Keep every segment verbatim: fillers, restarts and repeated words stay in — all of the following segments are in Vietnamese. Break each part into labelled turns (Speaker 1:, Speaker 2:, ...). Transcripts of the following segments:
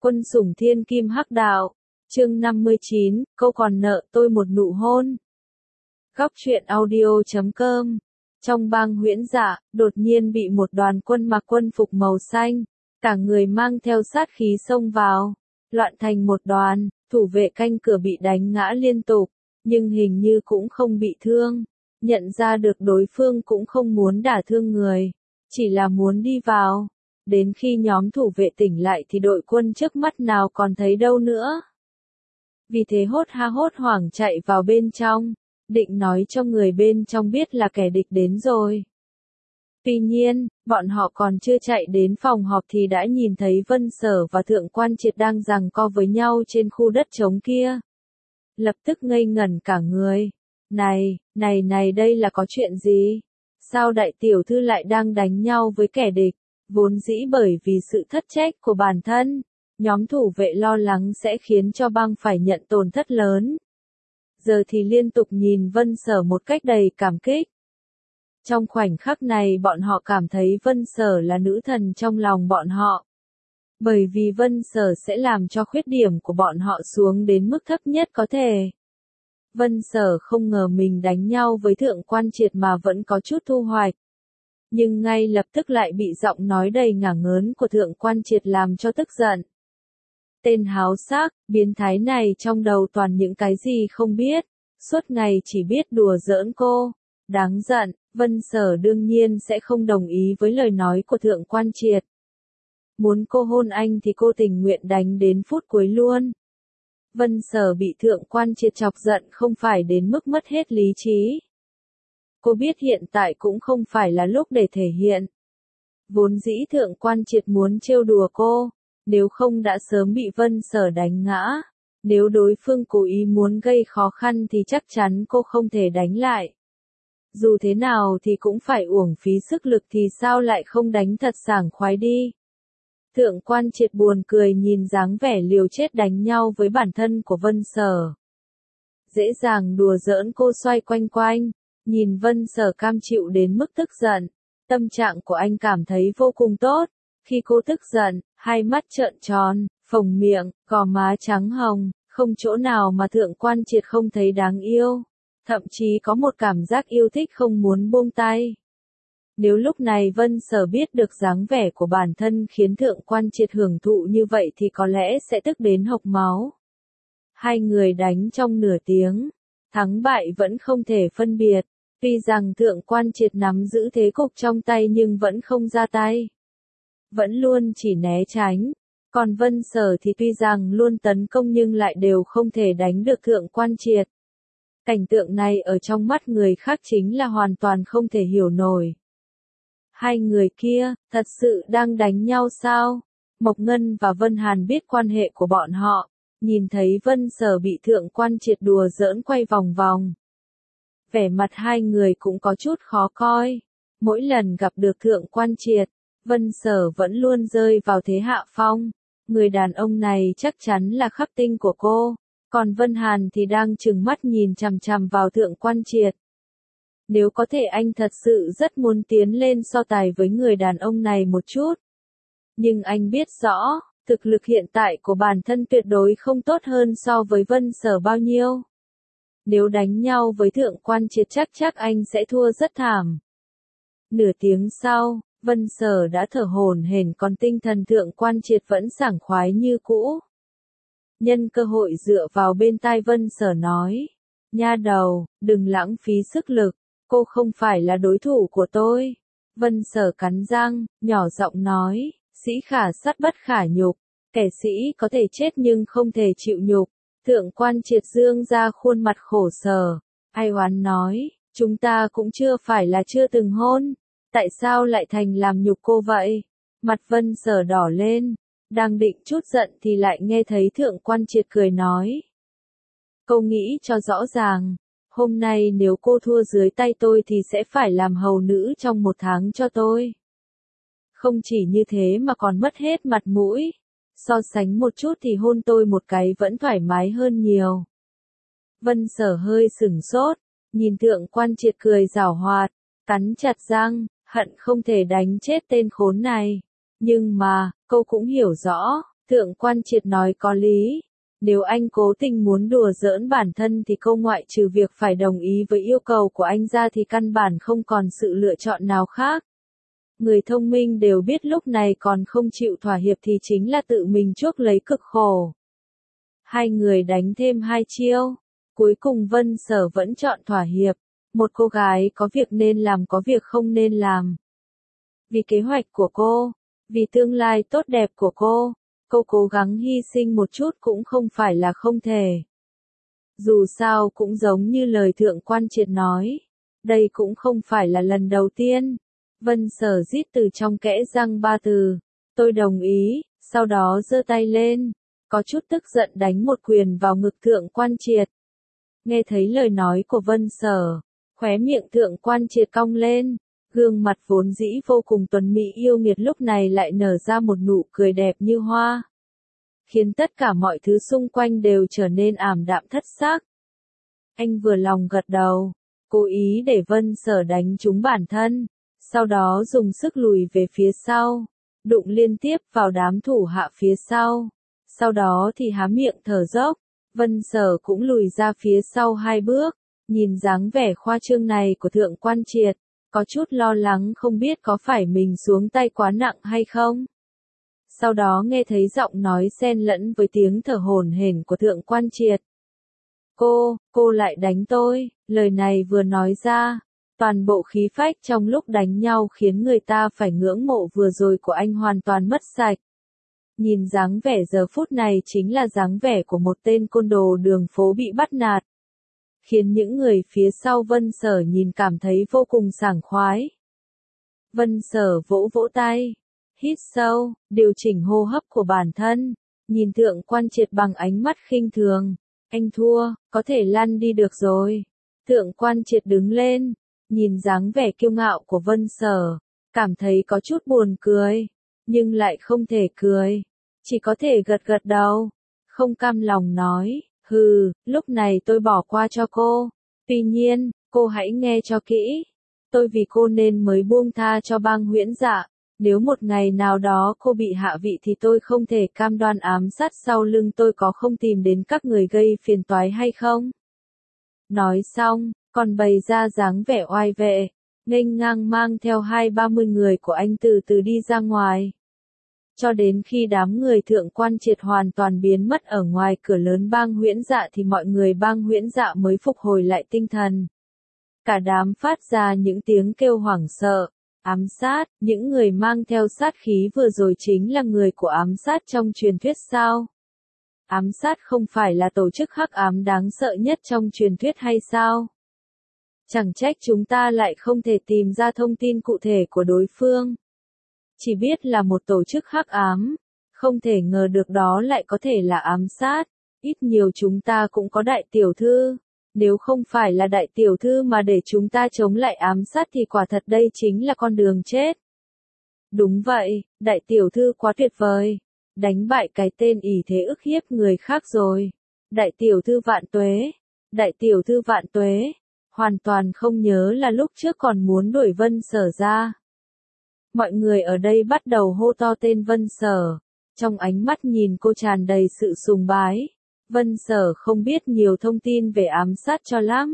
Speaker 1: Quân sủng thiên kim hắc đạo. Chương năm mươi chín, câu còn nợ tôi một nụ hôn. Góc truyện audio chấm com. Trong bang Huyễn Dạ, đột nhiên bị một đoàn quân mặc quân phục màu xanh, cả người mang theo sát khí xông vào, loạn thành một đoàn, thủ vệ canh cửa bị đánh ngã liên tục, nhưng hình như cũng không bị thương, nhận ra được đối phương cũng không muốn đả thương người, chỉ là muốn đi vào. Đến khi nhóm thủ vệ tỉnh lại thì đội quân trước mắt nào còn thấy đâu nữa. Vì thế hốt ha hốt hoảng chạy vào bên trong, định nói cho người bên trong biết là kẻ địch đến rồi. Tuy nhiên, bọn họ còn chưa chạy đến phòng họp thì đã nhìn thấy Vân Sở và Thượng Quan Triệt đang giằng co với nhau trên khu đất trống kia. Lập tức ngây ngẩn cả người. Này, này này đây là có chuyện gì? Sao đại tiểu thư lại đang đánh nhau với kẻ địch? Vốn dĩ bởi vì sự thất trách của bản thân, nhóm thủ vệ lo lắng sẽ khiến cho bang phải nhận tổn thất lớn. Giờ thì liên tục nhìn Vân Sở một cách đầy cảm kích. Trong khoảnh khắc này bọn họ cảm thấy Vân Sở là nữ thần trong lòng bọn họ. Bởi vì Vân Sở sẽ làm cho khuyết điểm của bọn họ xuống đến mức thấp nhất có thể. Vân Sở không ngờ mình đánh nhau với Thượng Quan Triệt mà vẫn có chút thu hoạch. Nhưng ngay lập tức lại bị giọng nói đầy ngả ngớn của Thượng Quan Triệt làm cho tức giận. Tên háo sắc, biến thái này trong đầu toàn những cái gì không biết, suốt ngày chỉ biết đùa giỡn cô. Đáng giận, Vân Sở đương nhiên sẽ không đồng ý với lời nói của Thượng Quan Triệt. Muốn cô hôn anh thì cô tình nguyện đánh đến phút cuối luôn. Vân Sở bị Thượng Quan Triệt chọc giận không phải đến mức mất hết lý trí. Cô biết hiện tại cũng không phải là lúc để thể hiện. Vốn dĩ Thượng Quan Triệt muốn trêu đùa cô, nếu không đã sớm bị Vân Sở đánh ngã. Nếu đối phương cố ý muốn gây khó khăn thì chắc chắn cô không thể đánh lại. Dù thế nào thì cũng phải uổng phí sức lực thì sao lại không đánh thật sảng khoái đi. Thượng Quan Triệt buồn cười nhìn dáng vẻ liều chết đánh nhau với bản thân của Vân Sở. Dễ dàng đùa giỡn cô xoay quanh quanh, nhìn Vân Sở cam chịu đến mức tức giận. Tâm trạng của anh cảm thấy vô cùng tốt. Khi cô tức giận, hai mắt trợn tròn, phồng miệng, gò má trắng hồng, không chỗ nào mà Thượng Quan Triệt không thấy đáng yêu. Thậm chí có một cảm giác yêu thích không muốn buông tay. Nếu lúc này Vân Sở biết được dáng vẻ của bản thân khiến Thượng Quan Triệt hưởng thụ như vậy thì có lẽ sẽ tức đến hộc máu. Hai người đánh trong nửa tiếng, thắng bại vẫn không thể phân biệt. Tuy rằng Thượng Quan Triệt nắm giữ thế cục trong tay nhưng vẫn không ra tay. Vẫn luôn chỉ né tránh. Còn Vân Sở thì tuy rằng luôn tấn công nhưng lại đều không thể đánh được Thượng Quan Triệt. Cảnh tượng này ở trong mắt người khác chính là hoàn toàn không thể hiểu nổi. Hai người kia, thật sự đang đánh nhau sao? Mộc Ngân và Vân Hàn biết quan hệ của bọn họ, nhìn thấy Vân Sở bị Thượng Quan Triệt đùa giỡn quay vòng vòng. Vẻ mặt hai người cũng có chút khó coi. Mỗi lần gặp được Thượng Quan Triệt, Vân Sở vẫn luôn rơi vào thế hạ phong. Người đàn ông này chắc chắn là khắc tinh của cô. Còn Vân Hàn thì đang trừng mắt nhìn chằm chằm vào Thượng Quan Triệt. Nếu có thể anh thật sự rất muốn tiến lên so tài với người đàn ông này một chút. Nhưng anh biết rõ, thực lực hiện tại của bản thân tuyệt đối không tốt hơn so với Vân Sở bao nhiêu. Nếu đánh nhau với Thượng Quan Triệt chắc chắc anh sẽ thua rất thảm. Nửa tiếng sau, Vân Sở đã thở hổn hển còn tinh thần Thượng Quan Triệt vẫn sảng khoái như cũ. Nhân cơ hội dựa vào bên tai Vân Sở nói. Nha đầu, đừng lãng phí sức lực, cô không phải là đối thủ của tôi. Vân Sở cắn răng, nhỏ giọng nói, sĩ khả sắt bất khả nhục, kẻ sĩ có thể chết nhưng không thể chịu nhục. Thượng Quan Triệt dương ra khuôn mặt khổ sở, ai oán nói, chúng ta cũng chưa phải là chưa từng hôn, tại sao lại thành làm nhục cô vậy? Mặt Vân Sở đỏ lên. Đang định chút giận thì lại nghe thấy Thượng Quan Triệt cười nói. Cô nghĩ cho rõ ràng, hôm nay nếu cô thua dưới tay tôi thì sẽ phải làm hầu nữ trong một tháng cho tôi. Không chỉ như thế mà còn mất hết mặt mũi. So sánh một chút thì hôn tôi một cái vẫn thoải mái hơn nhiều. Vân Sở hơi sửng sốt, nhìn Thượng Quan Triệt cười giảo hoạt, cắn chặt răng, hận không thể đánh chết tên khốn này. Nhưng mà, cô cũng hiểu rõ, Thượng quan triệt nói có lý. Nếu anh cố tình muốn đùa giỡn bản thân thì cô ngoại trừ việc phải đồng ý với yêu cầu của anh ra thì căn bản không còn sự lựa chọn nào khác. Người thông minh đều biết lúc này còn không chịu thỏa hiệp thì chính là tự mình chuốc lấy cực khổ. Hai người đánh thêm hai chiêu. Cuối cùng Vân Sở vẫn chọn thỏa hiệp. Một cô gái có việc nên làm có việc không nên làm. Vì kế hoạch của cô, vì tương lai tốt đẹp của cô, cô cố gắng hy sinh một chút cũng không phải là không thể. Dù sao cũng giống như lời Thượng quan Triệt nói, đây cũng không phải là lần đầu tiên. Vân Sở rít từ trong kẽ răng ba từ, tôi đồng ý, sau đó giơ tay lên, có chút tức giận đánh một quyền vào ngực Thượng quan Triệt. Nghe thấy lời nói của Vân Sở, khóe miệng Thượng quan Triệt cong lên, gương mặt vốn dĩ vô cùng tuấn mỹ yêu nghiệt lúc này lại nở ra một nụ cười đẹp như hoa, khiến tất cả mọi thứ xung quanh đều trở nên ảm đạm thất sắc. Anh vừa lòng gật đầu, cố ý để Vân Sở đánh trúng bản thân, sau đó dùng sức lùi về phía sau, đụng liên tiếp vào đám thủ hạ phía sau, sau đó thì há miệng thở dốc. Vân Sở cũng lùi ra phía sau hai bước, nhìn dáng vẻ khoa trương này của Thượng quan Triệt, có chút lo lắng không biết có phải mình xuống tay quá nặng hay không. Sau đó nghe thấy giọng nói xen lẫn với tiếng thở hổn hển của Thượng quan Triệt. Cô, cô lại đánh tôi, lời này vừa nói ra, toàn bộ khí phách trong lúc đánh nhau khiến người ta phải ngưỡng mộ vừa rồi của anh hoàn toàn mất sạch. Nhìn dáng vẻ giờ phút này chính là dáng vẻ của một tên côn đồ đường phố bị bắt nạt. Khiến những người phía sau Vân Sở nhìn cảm thấy vô cùng sảng khoái. Vân Sở vỗ vỗ tay, hít sâu, điều chỉnh hô hấp của bản thân, nhìn Thượng quan Triệt bằng ánh mắt khinh thường. Anh thua, có thể lăn đi được rồi. Thượng quan Triệt đứng lên, nhìn dáng vẻ kiêu ngạo của Vân Sở, cảm thấy có chút buồn cười, nhưng lại không thể cười, chỉ có thể gật gật đầu, không cam lòng nói, hừ, lúc này tôi bỏ qua cho cô, tuy nhiên, cô hãy nghe cho kỹ, tôi vì cô nên mới buông tha cho bang Huyễn Dạ, nếu một ngày nào đó cô bị hạ vị thì tôi không thể cam đoan ám sát sau lưng tôi có không tìm đến các người gây phiền toái hay không. Nói xong, còn bày ra dáng vẻ oai vệ, nghênh ngang mang theo hai ba mươi người của anh từ từ đi ra ngoài. Cho đến khi đám người Thượng quan Triệt hoàn toàn biến mất ở ngoài cửa lớn bang Huyễn Dạ thì mọi người bang Huyễn Dạ mới phục hồi lại tinh thần. Cả đám phát ra những tiếng kêu hoảng sợ, ám sát, những người mang theo sát khí vừa rồi chính là người của ám sát trong truyền thuyết sao? Ám sát không phải là tổ chức hắc ám đáng sợ nhất trong truyền thuyết hay sao? Chẳng trách chúng ta lại không thể tìm ra thông tin cụ thể của đối phương. Chỉ biết là một tổ chức hắc ám, không thể ngờ được đó lại có thể là ám sát, ít nhiều chúng ta cũng có đại tiểu thư, nếu không phải là đại tiểu thư mà để chúng ta chống lại ám sát thì quả thật đây chính là con đường chết. Đúng vậy, đại tiểu thư quá tuyệt vời, đánh bại cái tên ỷ thế ức hiếp người khác rồi. Đại tiểu thư vạn tuế, đại tiểu thư vạn tuế, hoàn toàn không nhớ là lúc trước còn muốn đuổi Vân Sở ra. Mọi người ở đây bắt đầu hô to tên Vân Sở, trong ánh mắt nhìn cô tràn đầy sự sùng bái. Vân Sở không biết nhiều thông tin về ám sát cho lắm.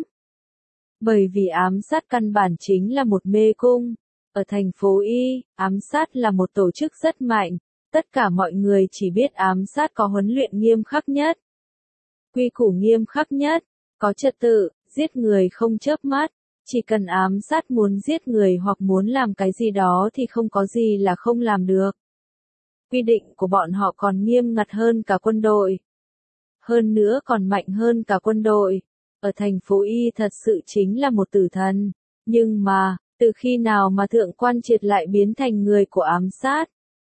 Speaker 1: Bởi vì ám sát căn bản chính là một mê cung. Ở thành phố Y, ám sát là một tổ chức rất mạnh. Tất cả mọi người chỉ biết ám sát có huấn luyện nghiêm khắc nhất. Quy củ nghiêm khắc nhất, có trật tự, giết người không chớp mắt. Chỉ cần ám sát muốn giết người hoặc muốn làm cái gì đó thì không có gì là không làm được. Quy định của bọn họ còn nghiêm ngặt hơn cả quân đội. Hơn nữa còn mạnh hơn cả quân đội. Ở thành phố Y thật sự chính là một tử thần. Nhưng mà, từ khi nào mà Thượng quan Triệt lại biến thành người của ám sát?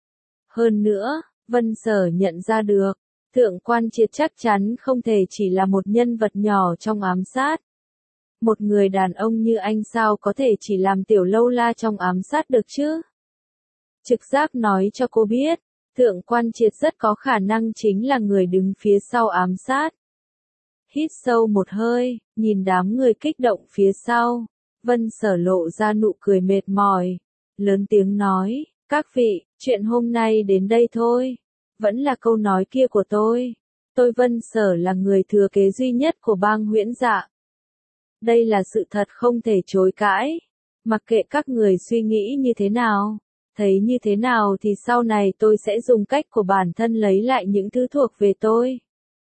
Speaker 1: Hơn nữa, Vân Sở nhận ra được, Thượng quan Triệt chắc chắn không thể chỉ là một nhân vật nhỏ trong ám sát. Một người đàn ông như anh sao có thể chỉ làm tiểu lâu la trong ám sát được chứ? Trực giác nói cho cô biết, Thượng quan Triệt rất có khả năng chính là người đứng phía sau ám sát. Hít sâu một hơi, nhìn đám người kích động phía sau, Vân Sở lộ ra nụ cười mệt mỏi, lớn tiếng nói, các vị, chuyện hôm nay đến đây thôi. Vẫn là câu nói kia của tôi. Tôi Vân Sở là người thừa kế duy nhất của bang Huyễn Dạ. Đây là sự thật không thể chối cãi. Mặc kệ các người suy nghĩ như thế nào, thấy như thế nào thì sau này tôi sẽ dùng cách của bản thân lấy lại những thứ thuộc về tôi.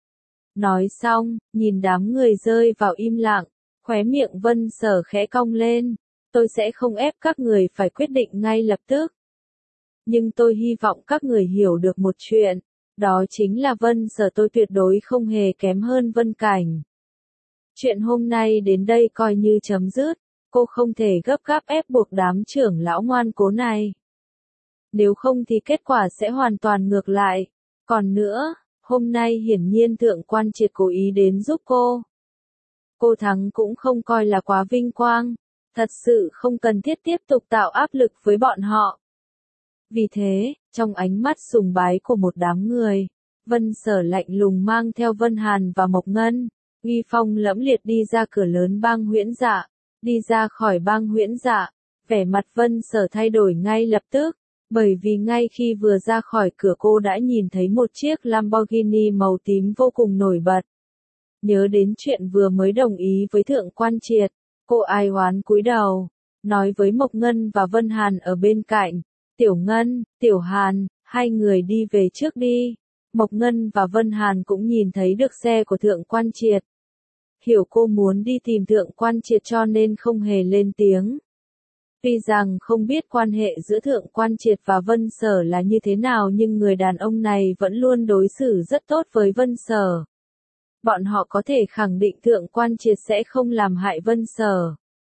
Speaker 1: Nói xong, nhìn đám người rơi vào im lặng, khóe miệng Vân Sở khẽ cong lên. Tôi sẽ không ép các người phải quyết định ngay lập tức. Nhưng tôi hy vọng các người hiểu được một chuyện, đó chính là Vân Sở tôi tuyệt đối không hề kém hơn Vân Cảnh. Chuyện hôm nay đến đây coi như chấm dứt, cô không thể gấp gáp ép buộc đám trưởng lão ngoan cố này. Nếu không thì kết quả sẽ hoàn toàn ngược lại. Còn nữa, hôm nay hiển nhiên Thượng Quan Triệt cố ý đến giúp cô. Cô thắng cũng không coi là quá vinh quang, thật sự không cần thiết tiếp tục tạo áp lực với bọn họ. Vì thế, trong ánh mắt sùng bái của một đám người, Vân Sở lạnh lùng mang theo Vân Hàn và Mộc Ngân, uy phong lẫm liệt đi ra cửa lớn bang Huyễn Dạ, đi ra khỏi bang Huyễn Dạ, vẻ mặt Vân Sở thay đổi ngay lập tức, bởi vì ngay khi vừa ra khỏi cửa cô đã nhìn thấy một chiếc Lamborghini màu tím vô cùng nổi bật. Nhớ đến chuyện vừa mới đồng ý với Thượng Quan Triệt, cô ai oán cúi đầu, nói với Mộc Ngân và Vân Hàn ở bên cạnh, Tiểu Ngân, Tiểu Hàn, hai người đi về trước đi. Mộc Ngân và Vân Hàn cũng nhìn thấy được xe của Thượng Quan Triệt. Hiểu cô muốn đi tìm Thượng Quan Triệt cho nên không hề lên tiếng. Tuy rằng không biết quan hệ giữa Thượng Quan Triệt và Vân Sở là như thế nào nhưng người đàn ông này vẫn luôn đối xử rất tốt với Vân Sở. Bọn họ có thể khẳng định Thượng Quan Triệt sẽ không làm hại Vân Sở.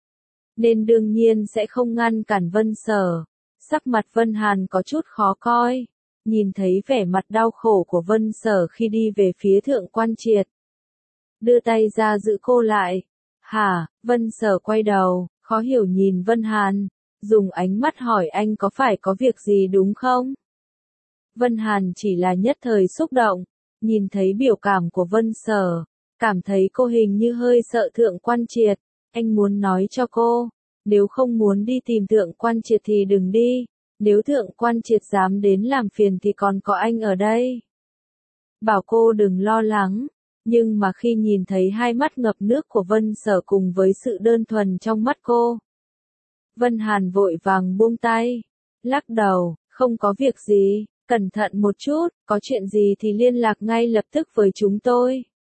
Speaker 1: Nên đương nhiên sẽ không ngăn cản Vân Sở. Sắc mặt Vân Hàn có chút khó coi. Nhìn thấy vẻ mặt đau khổ của Vân Sở khi đi về phía Thượng Quan Triệt. Đưa tay ra giữ cô lại. Hả, Vân Sở quay đầu, khó hiểu nhìn Vân Hàn, dùng ánh mắt hỏi anh có phải có việc gì đúng không? Vân Hàn chỉ là nhất thời xúc động, nhìn thấy biểu cảm của Vân Sở, cảm thấy cô hình như hơi sợ Thượng Quan Triệt, anh muốn nói cho cô, nếu không muốn đi tìm Thượng Quan Triệt thì đừng đi, nếu Thượng Quan Triệt dám đến làm phiền thì còn có anh ở đây. Bảo cô đừng lo lắng, nhưng mà khi nhìn thấy hai mắt ngập nước của Vân Sở cùng với sự đơn thuần trong mắt cô, Vân Hàn vội vàng buông tay, lắc đầu, không có việc gì, cẩn thận một chút, có chuyện gì thì liên lạc ngay lập tức với chúng tôi.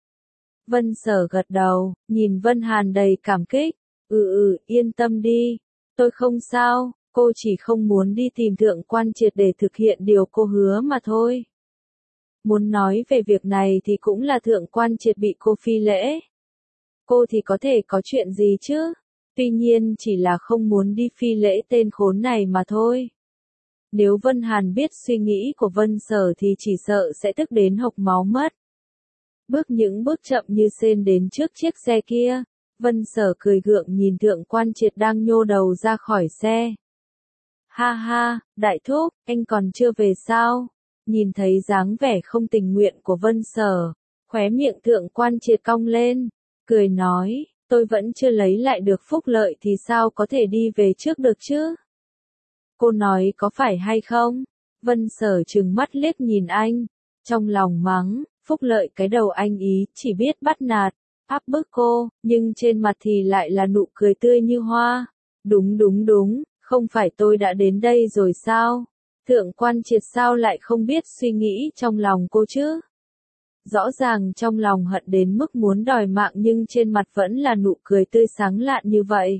Speaker 1: Vân Sở gật đầu, nhìn Vân Hàn đầy cảm kích, ừ ừ, yên tâm đi, tôi không sao, cô chỉ không muốn đi tìm Thượng Quan Triệt để thực hiện điều cô hứa mà thôi. Muốn nói về việc này thì cũng là Thượng Quan Triệt bị cô phi lễ. Cô thì có thể có chuyện gì chứ? Tuy nhiên chỉ là không muốn đi phi lễ tên khốn này mà thôi. Nếu Vân Hàn biết suy nghĩ của Vân Sở thì chỉ sợ sẽ tức đến hộc máu mất. Bước những bước chậm như sên đến trước chiếc xe kia, Vân Sở cười gượng nhìn Thượng Quan Triệt đang nhô đầu ra khỏi xe. Ha ha, đại thúc, anh còn chưa về sao? Nhìn thấy dáng vẻ không tình nguyện của Vân Sở, khóe miệng Thượng Quan Triệt cong lên, cười nói, tôi vẫn chưa lấy lại được phúc lợi thì sao có thể đi về trước được chứ? Cô nói có phải hay không? Vân Sở trừng mắt liếc nhìn anh, trong lòng mắng, phúc lợi cái đầu anh ý, chỉ biết bắt nạt, áp bức cô, nhưng trên mặt thì lại là nụ cười tươi như hoa. Đúng đúng đúng, không phải tôi đã đến đây rồi sao? Thượng Quan Triệt sao lại không biết suy nghĩ trong lòng cô chứ? Rõ ràng trong lòng hận đến mức muốn đòi mạng nhưng trên mặt vẫn là nụ cười tươi sáng lạn như vậy.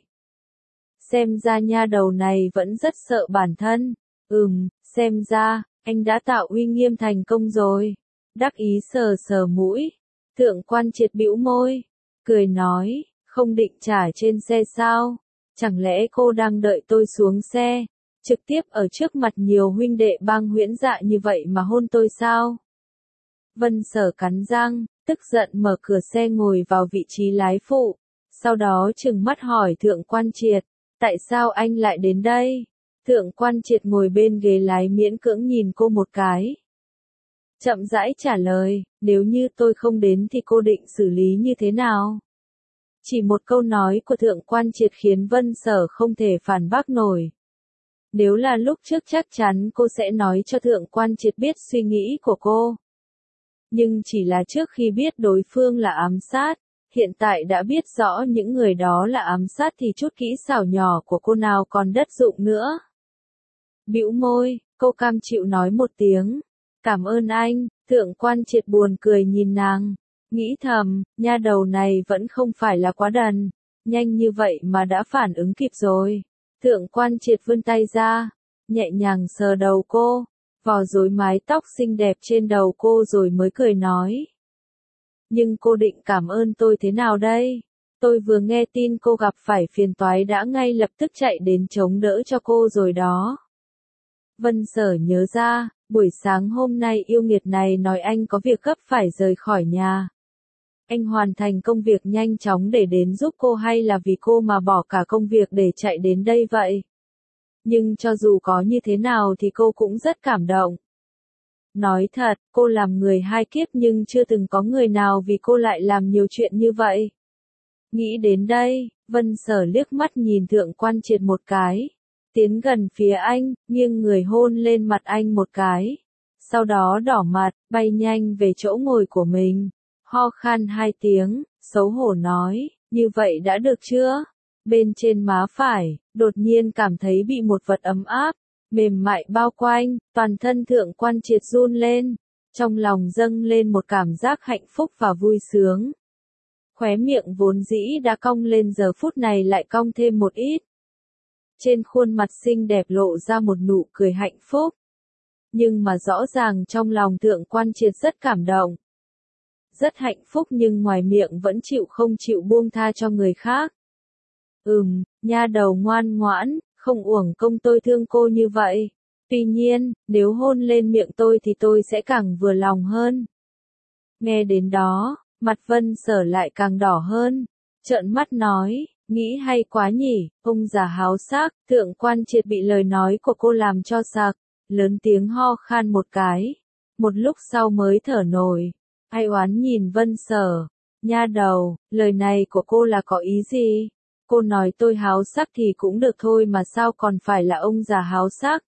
Speaker 1: Xem ra nha đầu này vẫn rất sợ bản thân. Ừm, xem ra, anh đã tạo uy nghiêm thành công rồi. Đắc ý sờ sờ mũi. Thượng Quan Triệt bĩu môi, cười nói, không định trả trên xe sao? Chẳng lẽ cô đang đợi tôi xuống xe, trực tiếp ở trước mặt nhiều huynh đệ bang Huyễn Dạ như vậy mà hôn tôi sao? Vân Sở cắn răng, tức giận mở cửa xe ngồi vào vị trí lái phụ, sau đó trừng mắt hỏi Thượng Quan Triệt, tại sao anh lại đến đây? Thượng Quan Triệt ngồi bên ghế lái miễn cưỡng nhìn cô một cái. Chậm rãi trả lời, nếu như tôi không đến thì cô định xử lý như thế nào? Chỉ một câu nói của Thượng Quan Triệt khiến Vân Sở không thể phản bác nổi. Nếu là lúc trước chắc chắn cô sẽ nói cho Thượng Quan Triệt biết suy nghĩ của cô. Nhưng chỉ là trước khi biết đối phương là ám sát, hiện tại đã biết rõ những người đó là ám sát thì chút kỹ xảo nhỏ của cô nào còn đất dụng nữa. Bĩu môi, cô cam chịu nói một tiếng. Cảm ơn anh, Thượng Quan Triệt buồn cười nhìn nàng. Nghĩ thầm, nha đầu này vẫn không phải là quá đần. Nhanh như vậy mà đã phản ứng kịp rồi. Thượng Quan Triệt vươn tay ra, nhẹ nhàng sờ đầu cô, vò rối mái tóc xinh đẹp trên đầu cô rồi mới cười nói. Nhưng cô định cảm ơn tôi thế nào đây? Tôi vừa nghe tin cô gặp phải phiền toái đã ngay lập tức chạy đến chống đỡ cho cô rồi đó. Vân Sở nhớ ra, buổi sáng hôm nay yêu nghiệt này nói anh có việc gấp phải rời khỏi nhà. Anh hoàn thành công việc nhanh chóng để đến giúp cô hay là vì cô mà bỏ cả công việc để chạy đến đây vậy? Nhưng cho dù có như thế nào thì cô cũng rất cảm động. Nói thật, cô làm người hai kiếp nhưng chưa từng có người nào vì cô lại làm nhiều chuyện như vậy. Nghĩ đến đây, Vân Sở liếc mắt nhìn Thượng Quan Triệt một cái. Tiến gần phía anh, nghiêng người hôn lên mặt anh một cái. Sau đó đỏ mặt, bay nhanh về chỗ ngồi của mình. Ho khan hai tiếng, xấu hổ nói, như vậy đã được chưa? Bên trên má phải, đột nhiên cảm thấy bị một vật ấm áp, mềm mại bao quanh, toàn thân Thượng Quan Triệt run lên. Trong lòng dâng lên một cảm giác hạnh phúc và vui sướng. Khóe miệng vốn dĩ đã cong lên giờ phút này lại cong thêm một ít. Trên khuôn mặt xinh đẹp lộ ra một nụ cười hạnh phúc. Nhưng mà rõ ràng trong lòng Thượng Quan Triệt rất cảm động. Rất hạnh phúc nhưng ngoài miệng vẫn chịu không chịu buông tha cho người khác. Ừm, nha đầu ngoan ngoãn, không uổng công tôi thương cô như vậy. Tuy nhiên, nếu hôn lên miệng tôi thì tôi sẽ càng vừa lòng hơn. Nghe đến đó, mặt Vân Sở lại càng đỏ hơn. Trợn mắt nói, nghĩ hay quá nhỉ, ông già háo sắc. Thượng Quan Triệt bị lời nói của cô làm cho sặc, lớn tiếng ho khan một cái. Một lúc sau mới thở nổi. Ai oán nhìn Vân Sở, nha đầu, lời này của cô là có ý gì? Cô nói tôi háo sắc thì cũng được thôi mà sao còn phải là ông già háo sắc?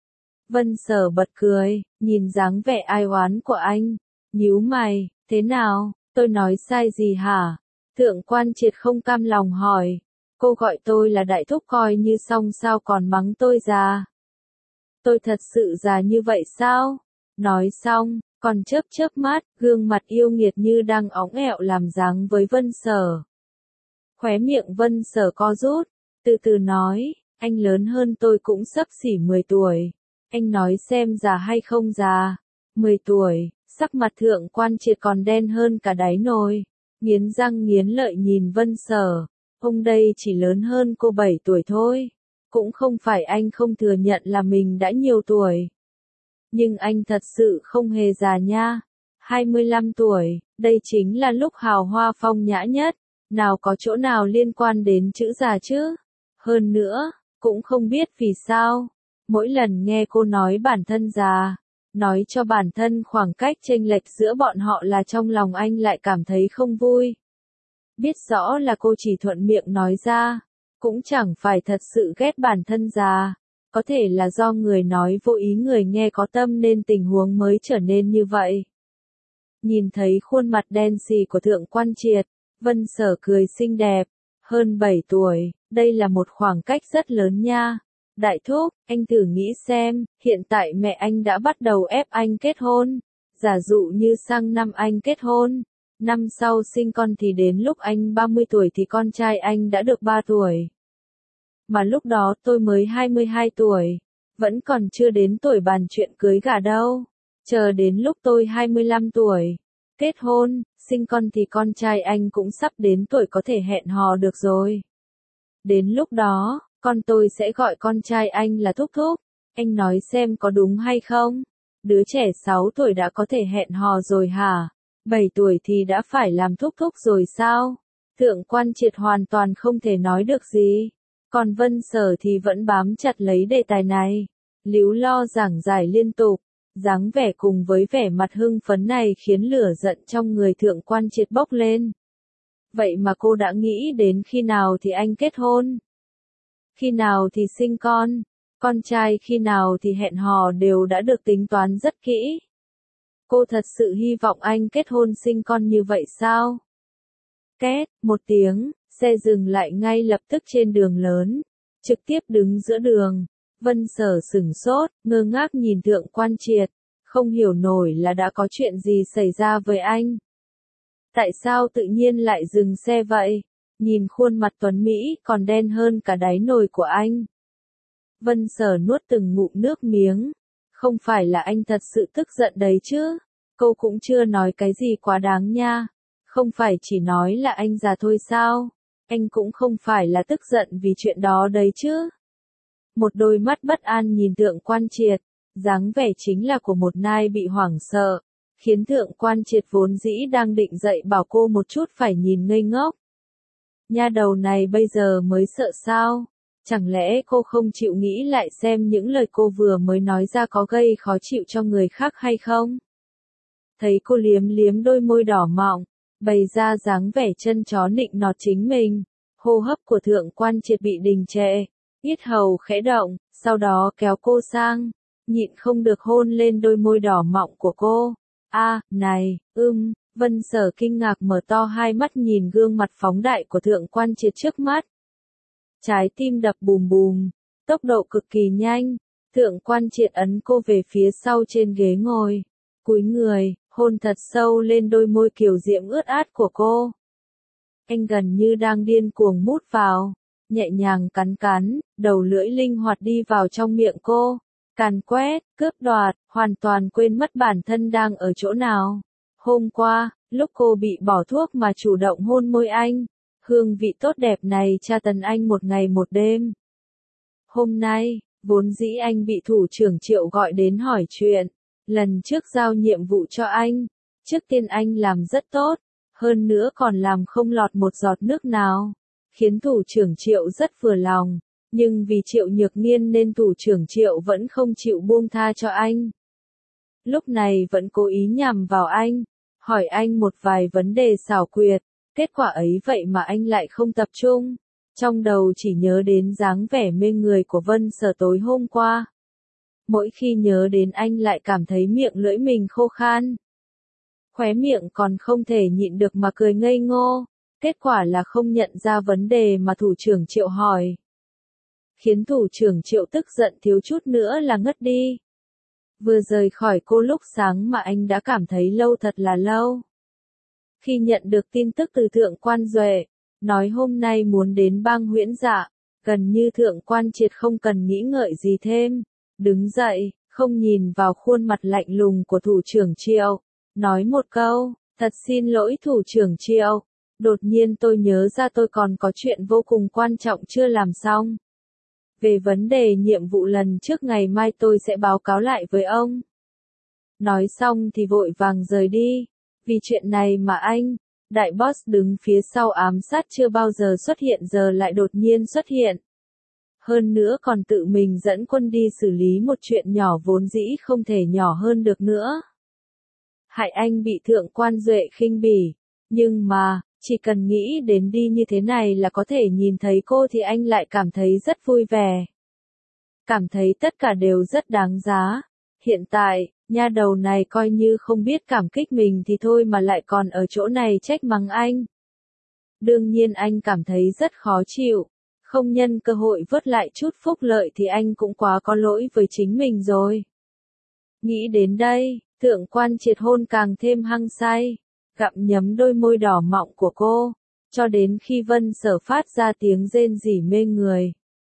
Speaker 1: Vân Sở bật cười, nhìn dáng vẻ ai oán của anh, nhíu mày, thế nào, tôi nói sai gì hả? Thượng Quan Triệt không cam lòng hỏi, cô gọi tôi là đại thúc coi như xong sao còn mắng tôi già? Tôi thật sự già như vậy sao? Nói xong, còn chớp chớp mắt, gương mặt yêu nghiệt như đang óng ẹo làm dáng với Vân Sở. Khóe miệng Vân Sở co rút, từ từ nói, anh lớn hơn tôi cũng xấp xỉ mười tuổi. Anh nói xem già hay không già. mười tuổi, sắc mặt Thượng Quan Triệt còn đen hơn cả đáy nồi. Nghiến răng nghiến lợi nhìn Vân Sở. Ông đây chỉ lớn hơn cô bảy tuổi thôi. Cũng không phải anh không thừa nhận là mình đã nhiều tuổi. Nhưng anh thật sự không hề già nha. hai mươi lăm tuổi, đây chính là lúc hào hoa phong nhã nhất. Nào có chỗ nào liên quan đến chữ già chứ? Hơn nữa, cũng không biết vì sao. Mỗi lần nghe cô nói bản thân già, nói cho bản thân khoảng cách chênh lệch giữa bọn họ là trong lòng anh lại cảm thấy không vui. Biết rõ là cô chỉ thuận miệng nói ra, cũng chẳng phải thật sự ghét bản thân già. Có thể là do người nói vô ý người nghe có tâm nên tình huống mới trở nên như vậy. Nhìn thấy khuôn mặt đen xì của Thượng Quan Triệt, Vân Sở cười xinh đẹp. Hơn bảy tuổi, đây là một khoảng cách rất lớn nha. Đại thúc, anh thử nghĩ xem, hiện tại mẹ anh đã bắt đầu ép anh kết hôn. Giả dụ như sang năm anh kết hôn, năm sau sinh con thì đến lúc anh ba mươi tuổi thì con trai anh đã được ba tuổi. Mà lúc đó tôi mới hai mươi hai tuổi, vẫn còn chưa đến tuổi bàn chuyện cưới gả đâu. Chờ đến lúc tôi hai mươi lăm tuổi, kết hôn, sinh con thì con trai anh cũng sắp đến tuổi có thể hẹn hò được rồi. Đến lúc đó, con tôi sẽ gọi con trai anh là thúc thúc. Anh nói xem có đúng hay không? Đứa trẻ sáu tuổi đã có thể hẹn hò rồi hả? bảy tuổi thì đã phải làm thúc thúc rồi sao? Thượng Quan Triệt hoàn toàn không thể nói được gì. Còn Vân Sở thì vẫn bám chặt lấy đề tài này. Líu lo giảng giải liên tục. Dáng vẻ cùng với vẻ mặt hưng phấn này khiến lửa giận trong người Thượng Quan Triệt bốc lên. Vậy mà cô đã nghĩ đến khi nào thì anh kết hôn? Khi nào thì sinh con? Con trai khi nào thì hẹn hò đều đã được tính toán rất kỹ. Cô thật sự hy vọng anh kết hôn sinh con như vậy sao? Két, một tiếng, xe dừng lại ngay lập tức trên đường lớn, trực tiếp đứng giữa đường. Vân Sở sửng sốt, ngơ ngác nhìn Thượng Quan Triệt, không hiểu nổi là đã có chuyện gì xảy ra với anh. Tại sao tự nhiên lại dừng xe vậy? Nhìn khuôn mặt tuấn Mỹ còn đen hơn cả đáy nồi của anh. Vân Sở nuốt từng ngụm nước miếng. Không phải là anh thật sự tức giận đấy chứ? Cô cũng chưa nói cái gì quá đáng nha. Không phải chỉ nói là anh già thôi sao? Anh cũng không phải là tức giận vì chuyện đó đấy chứ? Một đôi mắt bất an nhìn Thượng Quan Triệt, dáng vẻ chính là của một nai bị hoảng sợ, khiến Thượng Quan Triệt vốn dĩ đang định dậy bảo cô một chút phải nhìn ngây ngốc. Nha đầu này bây giờ mới sợ sao? Chẳng lẽ cô không chịu nghĩ lại xem những lời cô vừa mới nói ra có gây khó chịu cho người khác hay không? Thấy cô liếm liếm đôi môi đỏ mọng, bày ra dáng vẻ chân chó nịnh nọt chính mình, hô hấp của Thượng Quan Triệt bị đình trệ, yết hầu khẽ động, sau đó kéo cô sang, nhịn không được hôn lên đôi môi đỏ mọng của cô. A, à, này, ưm, Vân Sở kinh ngạc mở to hai mắt nhìn gương mặt phóng đại của Thượng Quan Triệt trước mắt. Trái tim đập bùm bùm, tốc độ cực kỳ nhanh, Thượng Quan Triệt ấn cô về phía sau trên ghế ngồi, cúi người, hôn thật sâu lên đôi môi kiều diễm ướt át của cô. Anh gần như đang điên cuồng mút vào, nhẹ nhàng cắn cắn, đầu lưỡi linh hoạt đi vào trong miệng cô, càn quét, cướp đoạt, hoàn toàn quên mất bản thân đang ở chỗ nào. Hôm qua, lúc cô bị bỏ thuốc mà chủ động hôn môi anh, hương vị tốt đẹp này tra tấn anh một ngày một đêm. Hôm nay, vốn dĩ anh bị thủ trưởng Triệu gọi đến hỏi chuyện, lần trước giao nhiệm vụ cho anh, trước tiên anh làm rất tốt, hơn nữa còn làm không lọt một giọt nước nào, khiến thủ trưởng Triệu rất vừa lòng, nhưng vì Triệu Nhược Nghiên nên thủ trưởng Triệu vẫn không chịu buông tha cho anh. Lúc này vẫn cố ý nhằm vào anh, hỏi anh một vài vấn đề xảo quyệt, kết quả ấy vậy mà anh lại không tập trung, trong đầu chỉ nhớ đến dáng vẻ mê người của Vân Sở tối hôm qua. Mỗi khi nhớ đến anh lại cảm thấy miệng lưỡi mình khô khan. Khóe miệng còn không thể nhịn được mà cười ngây ngô, kết quả là không nhận ra vấn đề mà thủ trưởng Triệu hỏi. Khiến thủ trưởng Triệu tức giận thiếu chút nữa là ngất đi. Vừa rời khỏi cô lúc sáng mà anh đã cảm thấy lâu thật là lâu. Khi nhận được tin tức từ Thượng Quan Duệ, nói hôm nay muốn đến Bang Huyễn Dạ, gần như Thượng Quan Triệt không cần nghĩ ngợi gì thêm, đứng dậy, không nhìn vào khuôn mặt lạnh lùng của thủ trưởng Triệu, nói một câu, thật xin lỗi thủ trưởng Triệu, đột nhiên tôi nhớ ra tôi còn có chuyện vô cùng quan trọng chưa làm xong. Về vấn đề nhiệm vụ lần trước ngày mai tôi sẽ báo cáo lại với ông. Nói xong thì vội vàng rời đi, vì chuyện này mà anh, đại boss đứng phía sau ám sát chưa bao giờ xuất hiện giờ lại đột nhiên xuất hiện. Hơn nữa còn tự mình dẫn quân đi xử lý một chuyện nhỏ vốn dĩ không thể nhỏ hơn được nữa. Hại anh bị Thượng Quan Duệ khinh bỉ, nhưng mà, chỉ cần nghĩ đến đi như thế này là có thể nhìn thấy cô thì anh lại cảm thấy rất vui vẻ. Cảm thấy tất cả đều rất đáng giá. Hiện tại, nha đầu này coi như không biết cảm kích mình thì thôi mà lại còn ở chỗ này trách mắng anh. Đương nhiên anh cảm thấy rất khó chịu. Không nhân cơ hội vớt lại chút phúc lợi thì anh cũng quá có lỗi với chính mình rồi. Nghĩ đến đây, Thượng Quan Triệt hôn càng thêm hăng say, gặm nhấm đôi môi đỏ mọng của cô, cho đến khi Vân Sở phát ra tiếng rên rỉ mê người.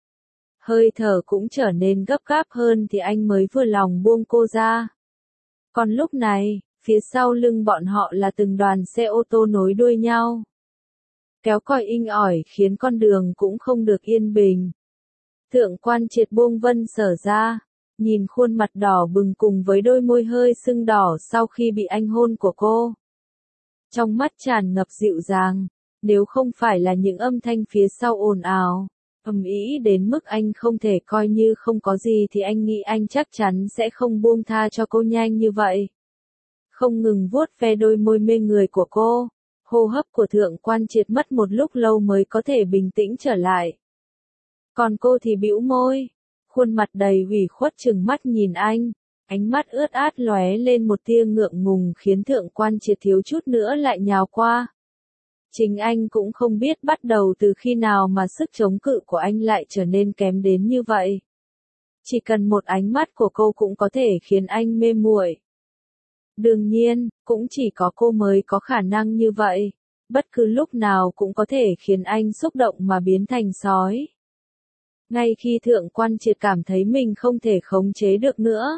Speaker 1: Hơi thở cũng trở nên gấp gáp hơn thì anh mới vừa lòng buông cô ra. Còn lúc này, phía sau lưng bọn họ là từng đoàn xe ô tô nối đuôi nhau. Kéo còi inh ỏi khiến con đường cũng không được yên bình. Thượng Quan Triệt buông Vân Sở ra, nhìn khuôn mặt đỏ bừng cùng với đôi môi hơi sưng đỏ sau khi bị anh hôn của cô. Trong mắt tràn ngập dịu dàng, nếu không phải là những âm thanh phía sau ồn ào, ầm ĩ đến mức anh không thể coi như không có gì thì anh nghĩ anh chắc chắn sẽ không buông tha cho cô nhanh như vậy. Không ngừng vuốt ve đôi môi mê người của cô, hô hấp của Thượng Quan Triệt mất một lúc lâu mới có thể bình tĩnh trở lại. Còn cô thì bĩu môi, khuôn mặt đầy ủy khuất trừng mắt nhìn anh, ánh mắt ướt át lóe lên một tia ngượng ngùng khiến thượng quan triệt thiếu chút nữa lại nhào qua. Chính anh cũng không biết bắt đầu từ khi nào mà sức chống cự của anh lại trở nên kém đến như vậy. Chỉ cần một ánh mắt của cô cũng có thể khiến anh mê muội. Đương nhiên, cũng chỉ có cô mới có khả năng như vậy. Bất cứ lúc nào cũng có thể khiến anh xúc động mà biến thành sói. Ngay khi thượng quan triệt cảm thấy mình không thể khống chế được nữa,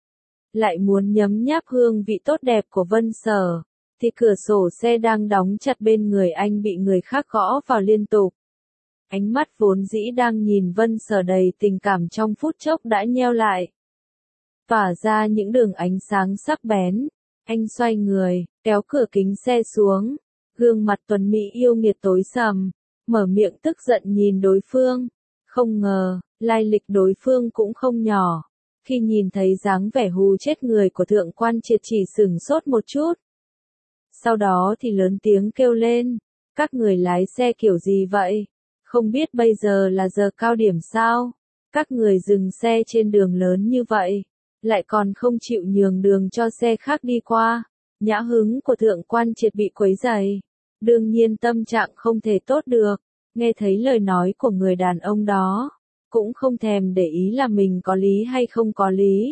Speaker 1: lại muốn nhấm nháp hương vị tốt đẹp của Vân Sở, thì cửa sổ xe đang đóng chặt bên người anh bị người khác gõ vào liên tục. Ánh mắt vốn dĩ đang nhìn Vân Sở đầy tình cảm trong phút chốc đã nheo lại. Tỏa ra những đường ánh sáng sắc bén, anh xoay người, kéo cửa kính xe xuống, gương mặt tuấn mỹ yêu nghiệt tối sầm, mở miệng tức giận nhìn đối phương. Không ngờ, lai lịch đối phương cũng không nhỏ. Khi nhìn thấy dáng vẻ hù chết người của thượng quan triệt chỉ sửng sốt một chút. Sau đó thì lớn tiếng kêu lên, các người lái xe kiểu gì vậy? Không biết bây giờ là giờ cao điểm sao? Các người dừng xe trên đường lớn như vậy, lại còn không chịu nhường đường cho xe khác đi qua. Nhã hứng của thượng quan triệt bị quấy rầy, đương nhiên tâm trạng không thể tốt được. Nghe thấy lời nói của người đàn ông đó, cũng không thèm để ý là mình có lý hay không có lý.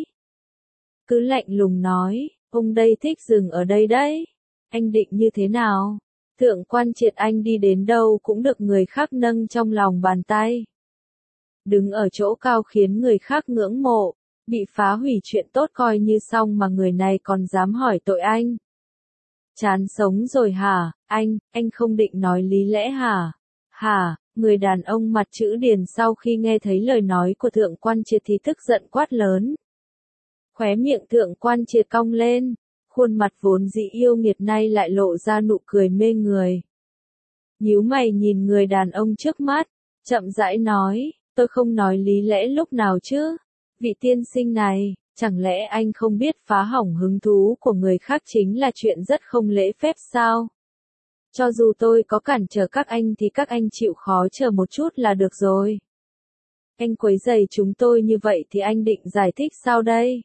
Speaker 1: Cứ lạnh lùng nói, ông đây thích dừng ở đây đấy. Anh định như thế nào? Thượng quan triệt anh đi đến đâu cũng được người khác nâng trong lòng bàn tay. Đứng ở chỗ cao khiến người khác ngưỡng mộ, bị phá hủy chuyện tốt coi như xong mà người này còn dám hỏi tội anh. Chán sống rồi hả, anh, anh không định nói lý lẽ hả? Hả, người đàn ông mặt chữ điền sau khi nghe thấy lời nói của thượng quan triệt thì tức giận quát lớn. Khóe miệng thượng quan triệt cong lên, khuôn mặt vốn dĩ yêu nghiệt nay lại lộ ra nụ cười mê người. Nhíu mày nhìn người đàn ông trước mắt, chậm rãi nói, tôi không nói lý lẽ lúc nào chứ, vị tiên sinh này, chẳng lẽ anh không biết phá hỏng hứng thú của người khác chính là chuyện rất không lễ phép sao? Cho dù tôi có cản trở các anh thì các anh chịu khó chờ một chút là được rồi. Anh quấy rầy chúng tôi như vậy thì anh định giải thích sao đây?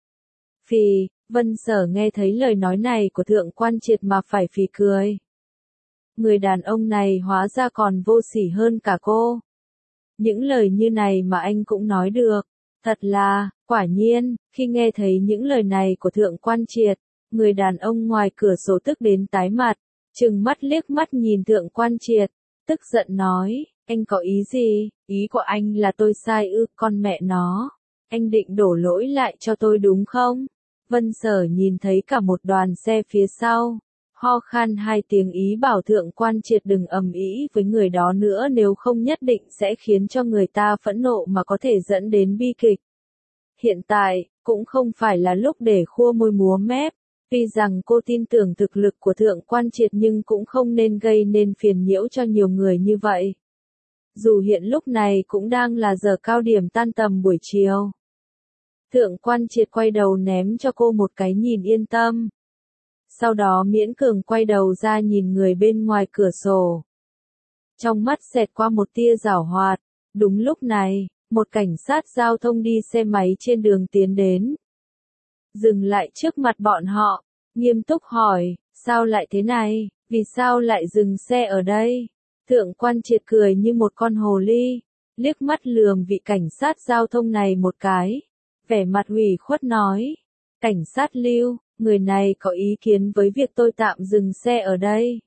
Speaker 1: Phì, Vân Sở nghe thấy lời nói này của thượng quan triệt mà phải phì cười. Người đàn ông này hóa ra còn vô sỉ hơn cả cô. Những lời như này mà anh cũng nói được. Thật là, quả nhiên, khi nghe thấy những lời này của thượng quan triệt, người đàn ông ngoài cửa sổ tức đến tái mặt, trừng mắt liếc mắt nhìn thượng quan triệt, tức giận nói, anh có ý gì? Ý của anh là tôi sai ư, con mẹ nó. Anh định đổ lỗi lại cho tôi đúng không? Vân Sở nhìn thấy cả một đoàn xe phía sau, ho khan hai tiếng ý bảo thượng quan triệt đừng ầm ĩ với người đó nữa nếu không nhất định sẽ khiến cho người ta phẫn nộ mà có thể dẫn đến bi kịch. Hiện tại, cũng không phải là lúc để khua môi múa mép, tuy rằng cô tin tưởng thực lực của thượng quan triệt nhưng cũng không nên gây nên phiền nhiễu cho nhiều người như vậy. Dù hiện lúc này cũng đang là giờ cao điểm tan tầm buổi chiều. Thượng quan triệt quay đầu ném cho cô một cái nhìn yên tâm. Sau đó miễn cường quay đầu ra nhìn người bên ngoài cửa sổ. Trong mắt xẹt qua một tia giảo hoạt. Đúng lúc này, một cảnh sát giao thông đi xe máy trên đường tiến đến. Dừng lại trước mặt bọn họ, nghiêm túc hỏi, sao lại thế này, vì sao lại dừng xe ở đây? Thượng quan triệt cười như một con hồ ly, liếc mắt lườm vị cảnh sát giao thông này một cái. Vẻ mặt ủy khuất nói, cảnh sát Lưu, người này có ý kiến với việc tôi tạm dừng xe ở đây.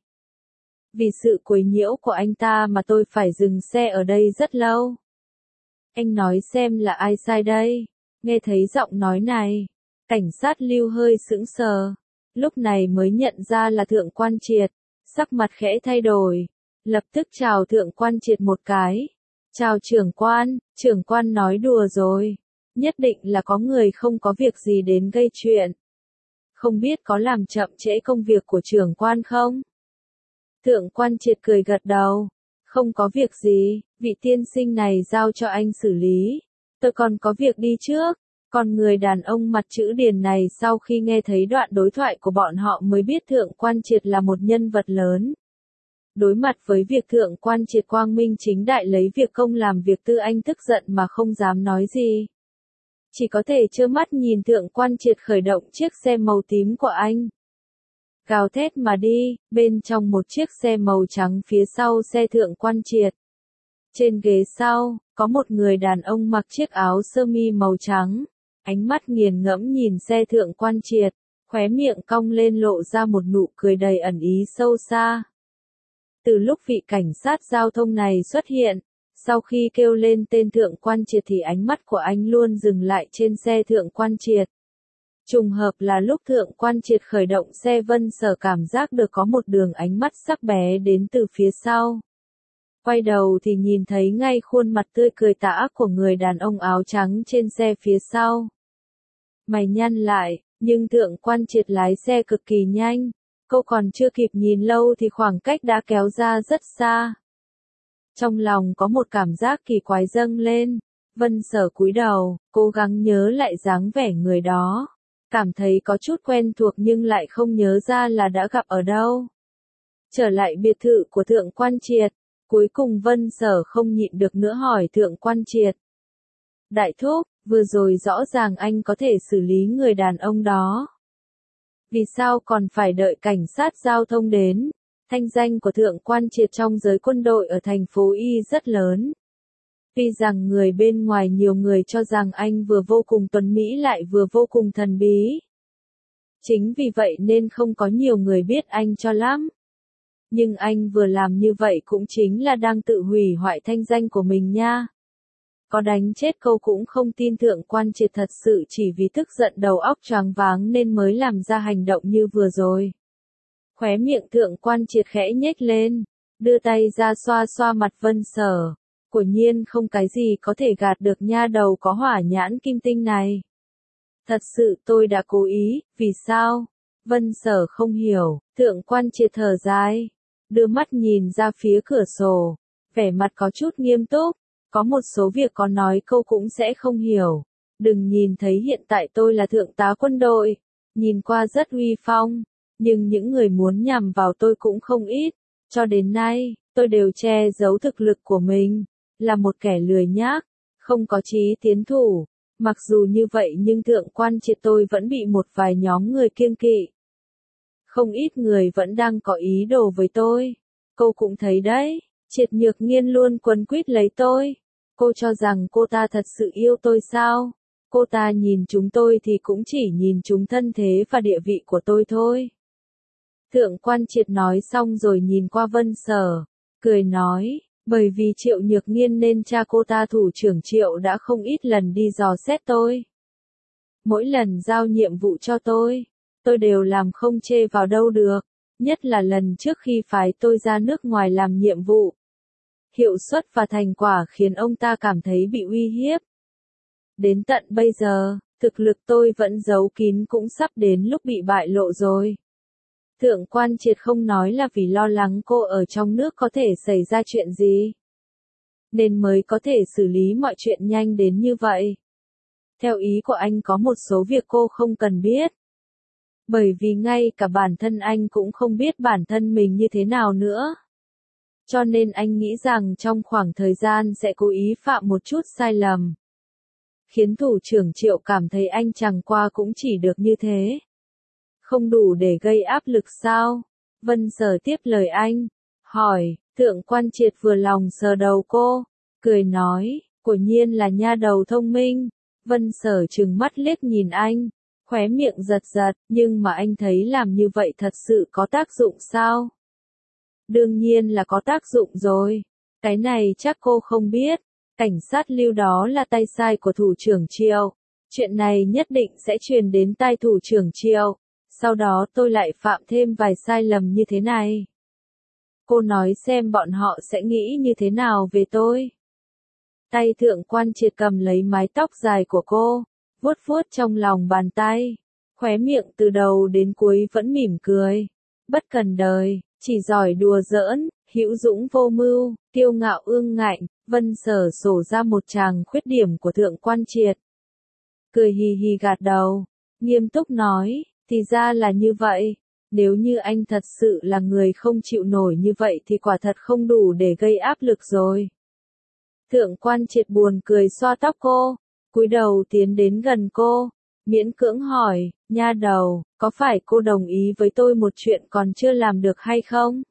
Speaker 1: Vì sự quấy nhiễu của anh ta mà tôi phải dừng xe ở đây rất lâu. Anh nói xem là ai sai đây? Nghe thấy giọng nói này, cảnh sát Lưu hơi sững sờ, lúc này mới nhận ra là thượng quan triệt, sắc mặt khẽ thay đổi, lập tức chào thượng quan triệt một cái. Chào trưởng quan, trưởng quan nói đùa rồi. Nhất định là có người không có việc gì đến gây chuyện. Không biết có làm chậm trễ công việc của trưởng quan không? Thượng quan triệt cười gật đầu. Không có việc gì, vị tiên sinh này giao cho anh xử lý. Tôi còn có việc đi trước. Còn người đàn ông mặt chữ điền này sau khi nghe thấy đoạn đối thoại của bọn họ mới biết thượng quan triệt là một nhân vật lớn. Đối mặt với việc thượng quan triệt quang minh chính đại lấy việc công làm việc tư, anh tức giận mà không dám nói gì. Chỉ có thể trơ mắt nhìn thượng quan triệt khởi động chiếc xe màu tím của anh. Gào thét mà đi, bên trong một chiếc xe màu trắng phía sau xe thượng quan triệt. Trên ghế sau, có một người đàn ông mặc chiếc áo sơ mi màu trắng, ánh mắt nghiền ngẫm nhìn xe thượng quan triệt, khóe miệng cong lên lộ ra một nụ cười đầy ẩn ý sâu xa. Từ lúc vị cảnh sát giao thông này xuất hiện, sau khi kêu lên tên thượng quan triệt thì ánh mắt của anh luôn dừng lại trên xe thượng quan triệt. Trùng hợp là lúc thượng quan triệt khởi động xe, Vân Sở cảm giác được có một đường ánh mắt sắc bé đến từ phía sau. Quay đầu thì nhìn thấy ngay khuôn mặt tươi cười tà ác của người đàn ông áo trắng trên xe phía sau. Mày nhăn lại, nhưng thượng quan triệt lái xe cực kỳ nhanh. Cô còn chưa kịp nhìn lâu thì khoảng cách đã kéo ra rất xa. Trong lòng có một cảm giác kỳ quái dâng lên. Vân Sở cúi đầu, cố gắng nhớ lại dáng vẻ người đó. Cảm thấy có chút quen thuộc nhưng lại không nhớ ra là đã gặp ở đâu. Trở lại biệt thự của thượng quan triệt. Cuối cùng Vân Sở không nhịn được nữa hỏi thượng quan triệt. Đại thúc, vừa rồi rõ ràng anh có thể xử lý người đàn ông đó. Vì sao còn phải đợi cảnh sát giao thông đến? Thanh danh của thượng quan triệt trong giới quân đội ở thành phố Y rất lớn. Tuy rằng người bên ngoài nhiều người cho rằng anh vừa vô cùng tuấn mỹ lại vừa vô cùng thần bí. Chính vì vậy nên không có nhiều người biết anh cho lắm. Nhưng anh vừa làm như vậy cũng chính là đang tự hủy hoại thanh danh của mình nha. Có đánh chết câu cũng không tin thượng quan triệt thật sự chỉ vì tức giận đầu óc choáng váng nên mới làm ra hành động như vừa rồi. Khóe miệng thượng quan triệt khẽ nhếch lên, đưa tay ra xoa xoa mặt Vân Sở. Quả nhiên không cái gì có thể gạt được nha đầu có hỏa nhãn kim tinh này. Thật sự tôi đã cố ý, vì sao? Vân Sở không hiểu, thượng quan triệt thở dài, đưa mắt nhìn ra phía cửa sổ, vẻ mặt có chút nghiêm túc. Có một số việc có nói câu cũng sẽ không hiểu. Đừng nhìn thấy hiện tại tôi là thượng tá quân đội, nhìn qua rất uy phong, nhưng những người muốn nhằm vào tôi cũng không ít. Cho đến nay, tôi đều che giấu thực lực của mình, là một kẻ lười nhác, không có chí tiến thủ. Mặc dù như vậy nhưng thượng quan triệt tôi vẫn bị một vài nhóm người kiêng kỵ. Không ít người vẫn đang có ý đồ với tôi. Cô cũng thấy đấy. Triệt Nhược Nghiên luôn quấn quýt lấy tôi. Cô cho rằng cô ta thật sự yêu tôi sao? Cô ta nhìn chúng tôi thì cũng chỉ nhìn chúng thân thế và địa vị của tôi thôi. Thượng quan triệt nói xong rồi nhìn qua Vân Sở, cười nói, bởi vì Triệu Nhược Nghiên nên cha cô ta thủ trưởng Triệu đã không ít lần đi dò xét tôi. Mỗi lần giao nhiệm vụ cho tôi, tôi đều làm không chê vào đâu được, nhất là lần trước khi phái tôi ra nước ngoài làm nhiệm vụ. Hiệu suất và thành quả khiến ông ta cảm thấy bị uy hiếp. Đến tận bây giờ, thực lực tôi vẫn giấu kín cũng sắp đến lúc bị bại lộ rồi. Thượng quan triệt không nói là vì lo lắng cô ở trong nước có thể xảy ra chuyện gì, nên mới có thể xử lý mọi chuyện nhanh đến như vậy. Theo ý của anh có một số việc cô không cần biết. Bởi vì ngay cả bản thân anh cũng không biết bản thân mình như thế nào nữa. Cho nên anh nghĩ rằng trong khoảng thời gian sẽ cố ý phạm một chút sai lầm. Khiến thủ trưởng Triệu cảm thấy anh chẳng qua cũng chỉ được như thế. Không đủ để gây áp lực sao? Vân Sở tiếp lời anh. Hỏi, thượng quan triệt vừa lòng sờ đầu cô. Cười nói, quả nhiên là nha đầu thông minh. Vân Sở trừng mắt liếc nhìn anh. Khóe miệng giật giật, nhưng mà anh thấy làm như vậy thật sự có tác dụng sao? Đương nhiên là có tác dụng rồi. Cái này chắc cô không biết. Cảnh sát Lưu đó là tay sai của thủ trưởng Triệu. Chuyện này nhất định sẽ truyền đến tai thủ trưởng Triệu. Sau đó tôi lại phạm thêm vài sai lầm như thế này. Cô nói xem bọn họ sẽ nghĩ như thế nào về tôi. Tay thượng quan triệt cầm lấy mái tóc dài của cô, vuốt vuốt trong lòng bàn tay. Khóe miệng từ đầu đến cuối vẫn mỉm cười. Bất cần đời, chỉ giỏi đùa giỡn, hữu dũng vô mưu, kiêu ngạo ương ngạnh. Vân Sở sổ ra một tràng khuyết điểm của thượng quan triệt. Cười hì hì gạt đầu, nghiêm túc nói, thì ra là như vậy. Nếu như anh thật sự là người không chịu nổi như vậy thì quả thật không đủ để gây áp lực rồi. Thượng quan triệt buồn cười xoa tóc cô, cúi đầu tiến đến gần cô, miễn cưỡng hỏi, nha đầu, có phải cô đồng ý với tôi một chuyện còn chưa làm được hay không?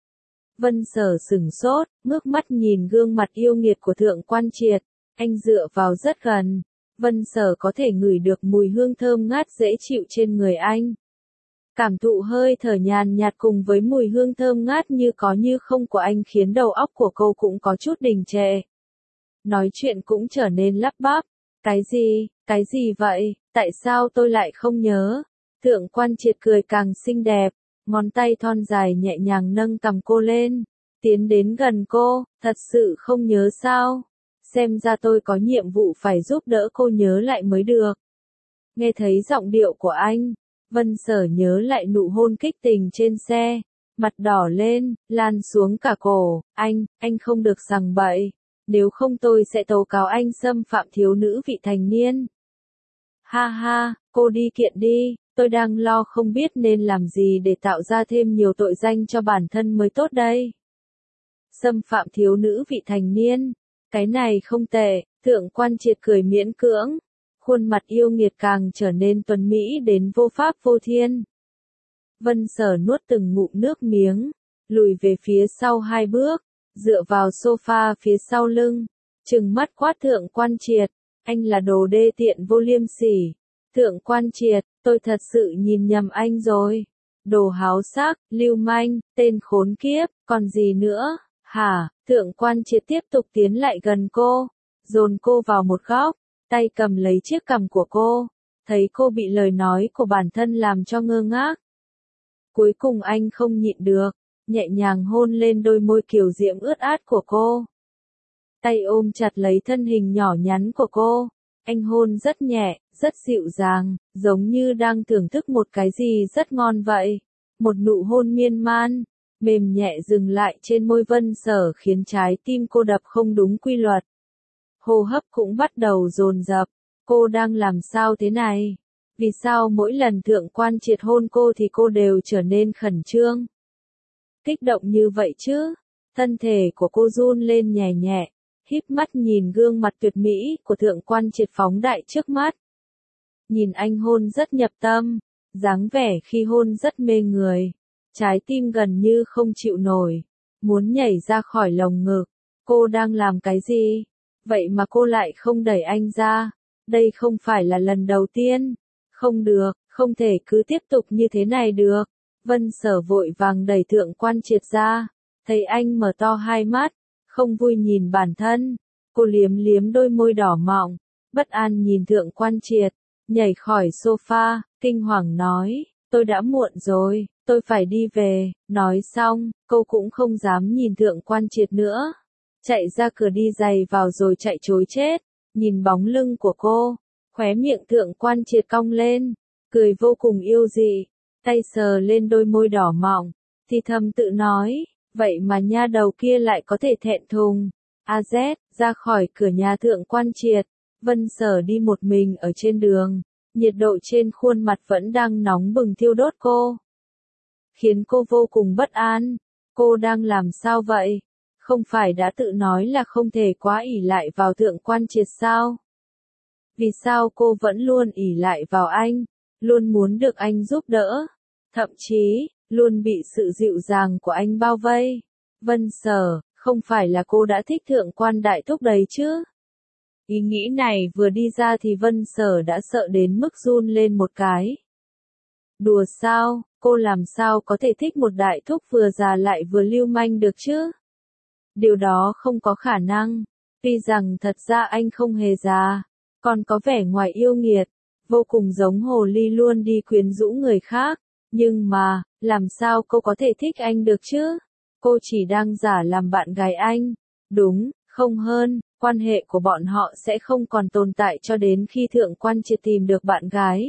Speaker 1: Vân Sở sửng sốt, ngước mắt nhìn gương mặt yêu nghiệt của thượng quan triệt, anh dựa vào rất gần, Vân Sở có thể ngửi được mùi hương thơm ngát dễ chịu trên người anh. Cảm thụ hơi thở nhàn nhạt cùng với mùi hương thơm ngát như có như không của anh khiến đầu óc của cô cũng có chút đình trệ. Nói chuyện cũng trở nên lắp bắp, cái gì, cái gì vậy, tại sao tôi lại không nhớ? Thượng quan triệt cười càng xinh đẹp, ngón tay thon dài nhẹ nhàng nâng cằm cô lên, tiến đến gần cô, thật sự không nhớ sao? Xem ra tôi có nhiệm vụ phải giúp đỡ cô nhớ lại mới được. Nghe thấy giọng điệu của anh, Vân Sở nhớ lại nụ hôn kích tình trên xe, mặt đỏ lên, lan xuống cả cổ, anh, anh không được sằng bậy, nếu không tôi sẽ tố cáo anh xâm phạm thiếu nữ vị thành niên. Ha ha, cô đi kiện đi, tôi đang lo không biết nên làm gì để tạo ra thêm nhiều tội danh cho bản thân mới tốt đây. Xâm phạm thiếu nữ vị thành niên, cái này không tệ, thượng quan triệt cười miễn cưỡng. Khuôn mặt yêu nghiệt càng trở nên tuấn mỹ đến vô pháp vô thiên. Vân Sở nuốt từng ngụm nước miếng, lùi về phía sau hai bước, dựa vào sofa phía sau lưng, trừng mắt quát thượng quan triệt, anh là đồ đê tiện vô liêm sỉ. Thượng quan triệt, tôi thật sự nhìn nhầm anh rồi. Đồ háo sắc, lưu manh, tên khốn kiếp, còn gì nữa, hả? Thượng quan triệt tiếp tục tiến lại gần cô, dồn cô vào một góc, tay cầm lấy chiếc cằm của cô, thấy cô bị lời nói của bản thân làm cho ngơ ngác. Cuối cùng anh không nhịn được, nhẹ nhàng hôn lên đôi môi kiều diễm ướt át của cô. Tay ôm chặt lấy thân hình nhỏ nhắn của cô, anh hôn rất nhẹ, rất dịu dàng, giống như đang thưởng thức một cái gì rất ngon vậy. Một nụ hôn miên man, mềm nhẹ dừng lại trên môi Vân Sở khiến trái tim cô đập không đúng quy luật. Hô hấp cũng bắt đầu dồn dập, cô đang làm sao thế này? Vì sao mỗi lần thượng quan triệt hôn cô thì cô đều trở nên khẩn trương? Kích động như vậy chứ? Thân thể của cô run lên nhẹ nhẹ, híp mắt nhìn gương mặt tuyệt mỹ của thượng quan triệt phóng đại trước mắt. Nhìn anh hôn rất nhập tâm, dáng vẻ khi hôn rất mê người, trái tim gần như không chịu nổi, muốn nhảy ra khỏi lồng ngực. Cô đang làm cái gì? Vậy mà cô lại không đẩy anh ra. Đây không phải là lần đầu tiên. Không được, không thể cứ tiếp tục như thế này được. Vân Sở vội vàng đẩy thượng quan triệt ra. Thấy anh mở to hai mắt, không vui nhìn bản thân. Cô liếm liếm đôi môi đỏ mọng, bất an nhìn thượng quan triệt, nhảy khỏi sofa, kinh hoàng nói, tôi đã muộn rồi, tôi phải đi về. Nói xong, cô cũng không dám nhìn thượng quan triệt nữa. Chạy ra cửa đi giày vào rồi chạy trối chết, nhìn bóng lưng của cô, khóe miệng thượng quan triệt cong lên, cười vô cùng yêu dị, tay sờ lên đôi môi đỏ mọng, thì thầm tự nói, vậy mà nha đầu kia lại có thể thẹn thùng. A Z, ra khỏi cửa nhà thượng quan triệt, Vân Sở đi một mình ở trên đường, nhiệt độ trên khuôn mặt vẫn đang nóng bừng thiêu đốt cô, khiến cô vô cùng bất an. Cô đang làm sao vậy? Không phải đã tự nói là không thể quá ỷ lại vào thượng quan triệt sao? Vì sao cô vẫn luôn ỷ lại vào anh, luôn muốn được anh giúp đỡ, thậm chí, luôn bị sự dịu dàng của anh bao vây? Vân Sở, không phải là cô đã thích thượng quan đại thúc đấy chứ? Ý nghĩ này vừa đi ra thì Vân Sở đã sợ đến mức run lên một cái. Đùa sao, cô làm sao có thể thích một đại thúc vừa già lại vừa lưu manh được chứ? Điều đó không có khả năng. Tuy rằng thật ra anh không hề già, còn có vẻ ngoài yêu nghiệt, vô cùng giống hồ ly luôn đi quyến rũ người khác. Nhưng mà, làm sao cô có thể thích anh được chứ? Cô chỉ đang giả làm bạn gái anh. Đúng, không hơn, quan hệ của bọn họ sẽ không còn tồn tại cho đến khi thượng quan triệt tìm được bạn gái.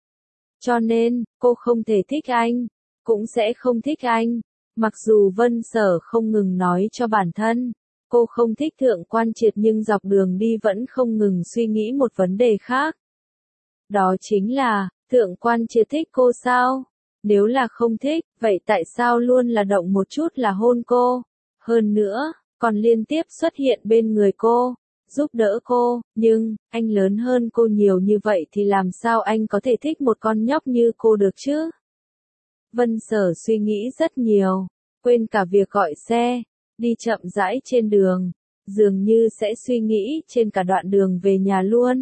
Speaker 1: Cho nên, cô không thể thích anh, cũng sẽ không thích anh. Mặc dù Vân Sở không ngừng nói cho bản thân, cô không thích thượng quan triệt nhưng dọc đường đi vẫn không ngừng suy nghĩ một vấn đề khác. Đó chính là, thượng quan triệt thích cô sao? Nếu là không thích, vậy tại sao luôn là động một chút là hôn cô? Hơn nữa, còn liên tiếp xuất hiện bên người cô, giúp đỡ cô, nhưng, anh lớn hơn cô nhiều như vậy thì làm sao anh có thể thích một con nhóc như cô được chứ? Vân Sở suy nghĩ rất nhiều, quên cả việc gọi xe, đi chậm rãi trên đường, dường như sẽ suy nghĩ trên cả đoạn đường về nhà luôn.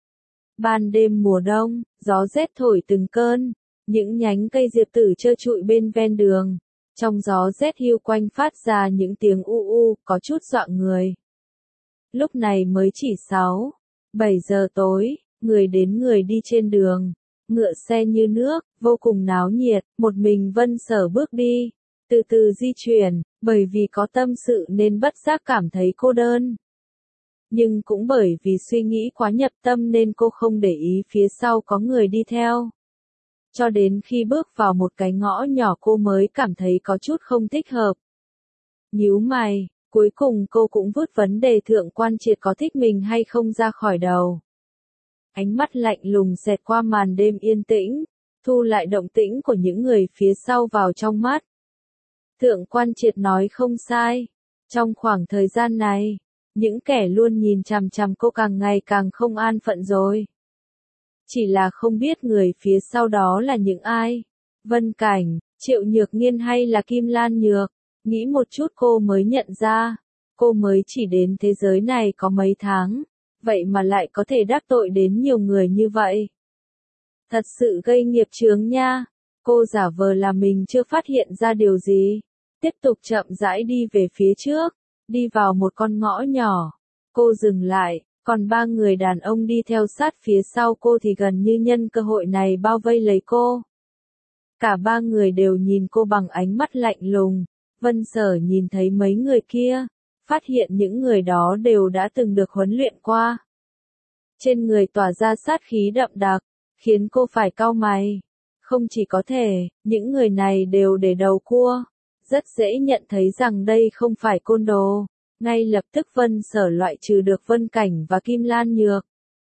Speaker 1: Ban đêm mùa đông, gió rét thổi từng cơn, những nhánh cây diệp tử trơ trụi bên ven đường, trong gió rét hiu quanh phát ra những tiếng u u, có chút dọa người. Lúc này mới chỉ sáu, bảy giờ tối, người đến người đi trên đường, ngựa xe như nước, vô cùng náo nhiệt, một mình Vân Sở bước đi, từ từ di chuyển, bởi vì có tâm sự nên bất giác cảm thấy cô đơn. Nhưng cũng bởi vì suy nghĩ quá nhập tâm nên cô không để ý phía sau có người đi theo. Cho đến khi bước vào một cái ngõ nhỏ cô mới cảm thấy có chút không thích hợp. Nhíu mày, cuối cùng cô cũng vứt vấn đề Thượng Quan Triệt có thích mình hay không ra khỏi đầu. Ánh mắt lạnh lùng xẹt qua màn đêm yên tĩnh, thu lại động tĩnh của những người phía sau vào trong mắt. Thượng Quan Triệt nói không sai. Trong khoảng thời gian này, những kẻ luôn nhìn chằm chằm cô càng ngày càng không an phận rồi. Chỉ là không biết người phía sau đó là những ai. Vân Cảnh, Triệu Nhược Nghiên hay là Kim Lan Nhược. Nghĩ một chút cô mới nhận ra, cô mới chỉ đến thế giới này có mấy tháng, vậy mà lại có thể đắc tội đến nhiều người như vậy. Thật sự gây nghiệp chướng nha. Cô giả vờ là mình chưa phát hiện ra điều gì, tiếp tục chậm rãi đi về phía trước, đi vào một con ngõ nhỏ. Cô dừng lại, còn ba người đàn ông đi theo sát phía sau cô thì gần như nhân cơ hội này bao vây lấy cô. Cả ba người đều nhìn cô bằng ánh mắt lạnh lùng. Vân Sở nhìn thấy mấy người kia, phát hiện những người đó đều đã từng được huấn luyện qua. Trên người tỏa ra sát khí đậm đặc, khiến cô phải cau mày. Không chỉ có thể, những người này đều để đầu cua. Rất dễ nhận thấy rằng đây không phải côn đồ. Ngay lập tức Vân Sở loại trừ được Vân Cảnh và Kim Lan Nhược.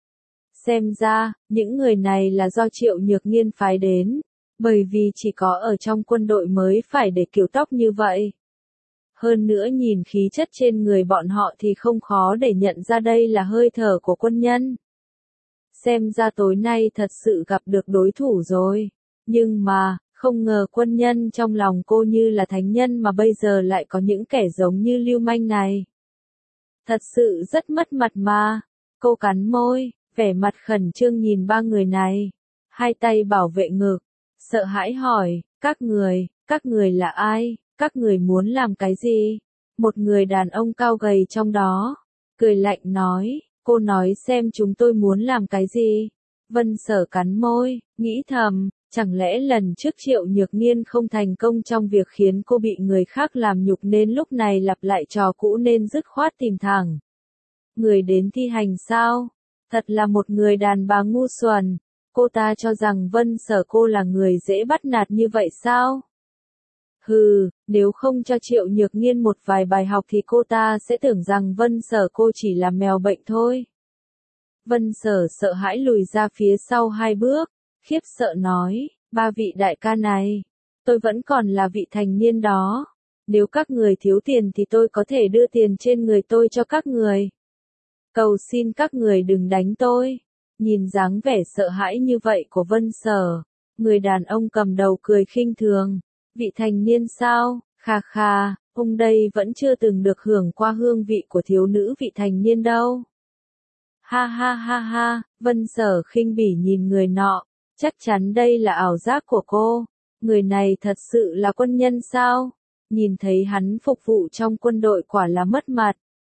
Speaker 1: Xem ra, những người này là do Triệu Nhược Nghiên phái đến. Bởi vì chỉ có ở trong quân đội mới phải để kiểu tóc như vậy. Hơn nữa nhìn khí chất trên người bọn họ thì không khó để nhận ra đây là hơi thở của quân nhân. Xem ra tối nay thật sự gặp được đối thủ rồi. Nhưng mà, không ngờ quân nhân trong lòng cô như là thánh nhân mà bây giờ lại có những kẻ giống như lưu manh này. Thật sự rất mất mặt mà. Cô cắn môi, vẻ mặt khẩn trương nhìn ba người này. Hai tay bảo vệ ngực. Sợ hãi hỏi, các người, các người là ai, các người muốn làm cái gì? Một người đàn ông cao gầy trong đó, cười lạnh nói, cô nói xem chúng tôi muốn làm cái gì? Vân Sở cắn môi, nghĩ thầm, chẳng lẽ lần trước Triệu Nhược Nghiên không thành công trong việc khiến cô bị người khác làm nhục nên lúc này lặp lại trò cũ nên dứt khoát tìm thẳng. Người đến thi hành sao? Thật là một người đàn bà ngu xuẩn. Cô ta cho rằng Vân Sở cô là người dễ bắt nạt như vậy sao? Hừ, nếu không cho Triệu Nhược Nghiên một vài bài học thì cô ta sẽ tưởng rằng Vân Sở cô chỉ là mèo bệnh thôi. Vân Sở sợ hãi lùi ra phía sau hai bước, khiếp sợ nói, ba vị đại ca này, tôi vẫn còn là vị thành niên đó. Nếu các người thiếu tiền thì tôi có thể đưa tiền trên người tôi cho các người. Cầu xin các người đừng đánh tôi. Nhìn dáng vẻ sợ hãi như vậy của Vân Sở, người đàn ông cầm đầu cười khinh thường. Vị thành niên sao, kha kha, ông đây vẫn chưa từng được hưởng qua hương vị của thiếu nữ vị thành niên đâu. Ha ha ha ha, Vân Sở khinh bỉ nhìn người nọ, chắc chắn đây là ảo giác của cô. Người này thật sự là quân nhân sao? Nhìn thấy hắn phục vụ trong quân đội quả là mất mặt.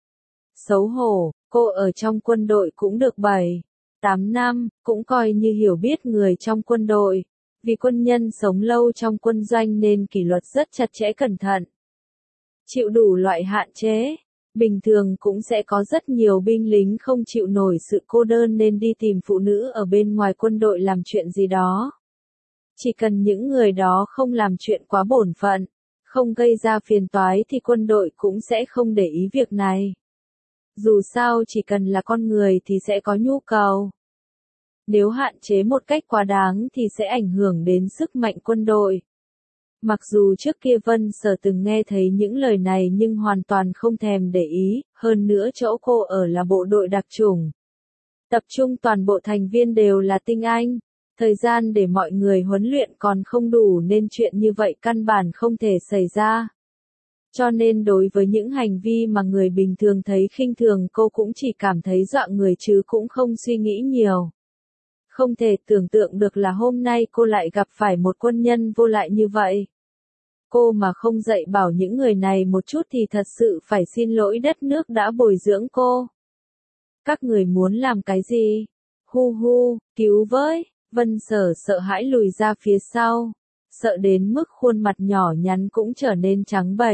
Speaker 1: Xấu hổ, cô ở trong quân đội cũng được bảy, tám năm, cũng coi như hiểu biết người trong quân đội. Vì quân nhân sống lâu trong quân doanh nên kỷ luật rất chặt chẽ cẩn thận. Chịu đủ loại hạn chế. Bình thường cũng sẽ có rất nhiều binh lính không chịu nổi sự cô đơn nên đi tìm phụ nữ ở bên ngoài quân đội làm chuyện gì đó. Chỉ cần những người đó không làm chuyện quá bổn phận, không gây ra phiền toái thì quân đội cũng sẽ không để ý việc này. Dù sao chỉ cần là con người thì sẽ có nhu cầu. Nếu hạn chế một cách quá đáng thì sẽ ảnh hưởng đến sức mạnh quân đội. Mặc dù trước kia Vân Sở từng nghe thấy những lời này nhưng hoàn toàn không thèm để ý, hơn nữa chỗ cô ở là bộ đội đặc chủng. Tập trung toàn bộ thành viên đều là tinh anh, thời gian để mọi người huấn luyện còn không đủ nên chuyện như vậy căn bản không thể xảy ra. Cho nên đối với những hành vi mà người bình thường thấy khinh thường cô cũng chỉ cảm thấy dọa người chứ cũng không suy nghĩ nhiều. Không thể tưởng tượng được là hôm nay cô lại gặp phải một quân nhân vô lại như vậy. Cô mà không dạy bảo những người này một chút thì thật sự phải xin lỗi đất nước đã bồi dưỡng cô. Các người muốn làm cái gì? Hu hu, cứu với, Vân Sở sợ hãi lùi ra phía sau, sợ đến mức khuôn mặt nhỏ nhắn cũng trở nên trắng bệch.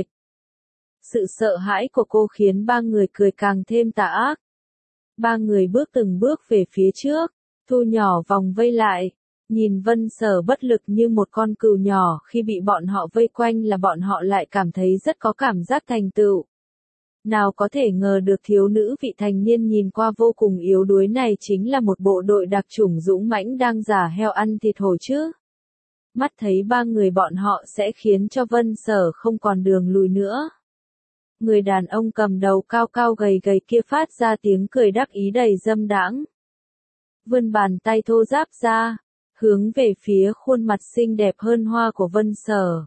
Speaker 1: Sự sợ hãi của cô khiến ba người cười càng thêm tà ác. Ba người bước từng bước về phía trước, thu nhỏ vòng vây lại, nhìn Vân Sở bất lực như một con cừu nhỏ khi bị bọn họ vây quanh là bọn họ lại cảm thấy rất có cảm giác thành tựu. Nào có thể ngờ được thiếu nữ vị thành niên nhìn qua vô cùng yếu đuối này chính là một bộ đội đặc chủng dũng mãnh đang giả heo ăn thịt hổ chứ. Mắt thấy ba người bọn họ sẽ khiến cho Vân Sở không còn đường lùi nữa. Người đàn ông cầm đầu cao cao gầy gầy kia phát ra tiếng cười đắc ý đầy dâm đãng. Vươn bàn tay thô ráp ra, hướng về phía khuôn mặt xinh đẹp hơn hoa của Vân Sở.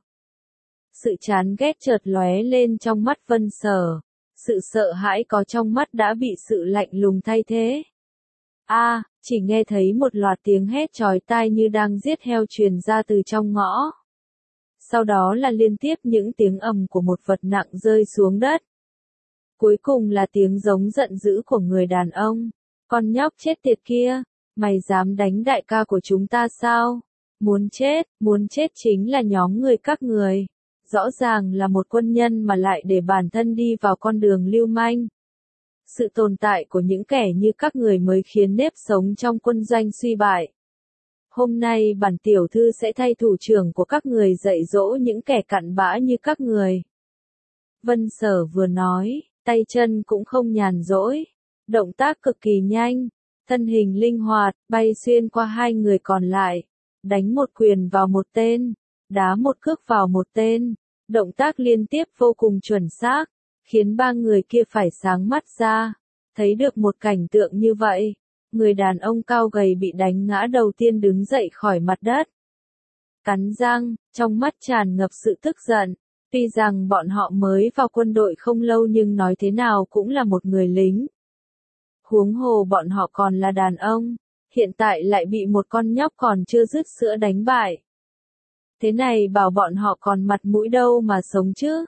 Speaker 1: Sự chán ghét chợt lóe lên trong mắt Vân Sở, sự sợ hãi có trong mắt đã bị sự lạnh lùng thay thế. A, à, chỉ nghe thấy một loạt tiếng hét chói tai như đang giết heo truyền ra từ trong ngõ. Sau đó là liên tiếp những tiếng ầm của một vật nặng rơi xuống đất. Cuối cùng là tiếng giống giận dữ của người đàn ông. Con nhóc chết tiệt kia, mày dám đánh đại ca của chúng ta sao? Muốn chết, muốn chết chính là nhóm người các người. Rõ ràng là một quân nhân mà lại để bản thân đi vào con đường lưu manh. Sự tồn tại của những kẻ như các người mới khiến nếp sống trong quân doanh suy bại. Hôm nay bản tiểu thư sẽ thay thủ trưởng của các người dạy dỗ những kẻ cặn bã như các người. Vân Sở vừa nói, tay chân cũng không nhàn rỗi. Động tác cực kỳ nhanh, thân hình linh hoạt, bay xuyên qua hai người còn lại. Đánh một quyền vào một tên, đá một cước vào một tên. Động tác liên tiếp vô cùng chuẩn xác, khiến ba người kia phải sáng mắt ra. Thấy được một cảnh tượng như vậy, người đàn ông cao gầy bị đánh ngã đầu tiên đứng dậy khỏi mặt đất. Cắn răng, trong mắt tràn ngập sự tức giận. Tuy rằng bọn họ mới vào quân đội không lâu nhưng nói thế nào cũng là một người lính. Huống hồ bọn họ còn là đàn ông, hiện tại lại bị một con nhóc còn chưa dứt sữa đánh bại. Thế này bảo bọn họ còn mặt mũi đâu mà sống chứ?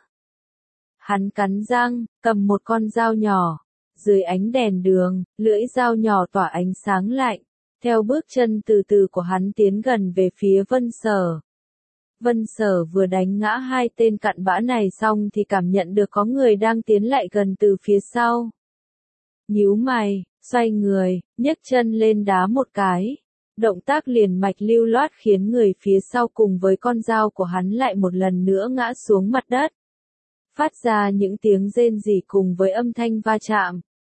Speaker 1: Hắn cắn răng, cầm một con dao nhỏ. Dưới ánh đèn đường, lưỡi dao nhỏ tỏa ánh sáng lạnh. Theo bước chân từ từ của hắn tiến gần về phía Vân Sở. Vân Sở vừa đánh ngã hai tên cặn bã này xong thì cảm nhận được có người đang tiến lại gần từ phía sau. Nhíu mày, xoay người, nhấc chân lên đá một cái. Động tác liền mạch lưu loát khiến người phía sau cùng với con dao của hắn lại một lần nữa ngã xuống mặt đất. Phát ra những tiếng rên rỉ cùng với âm thanh va chạm.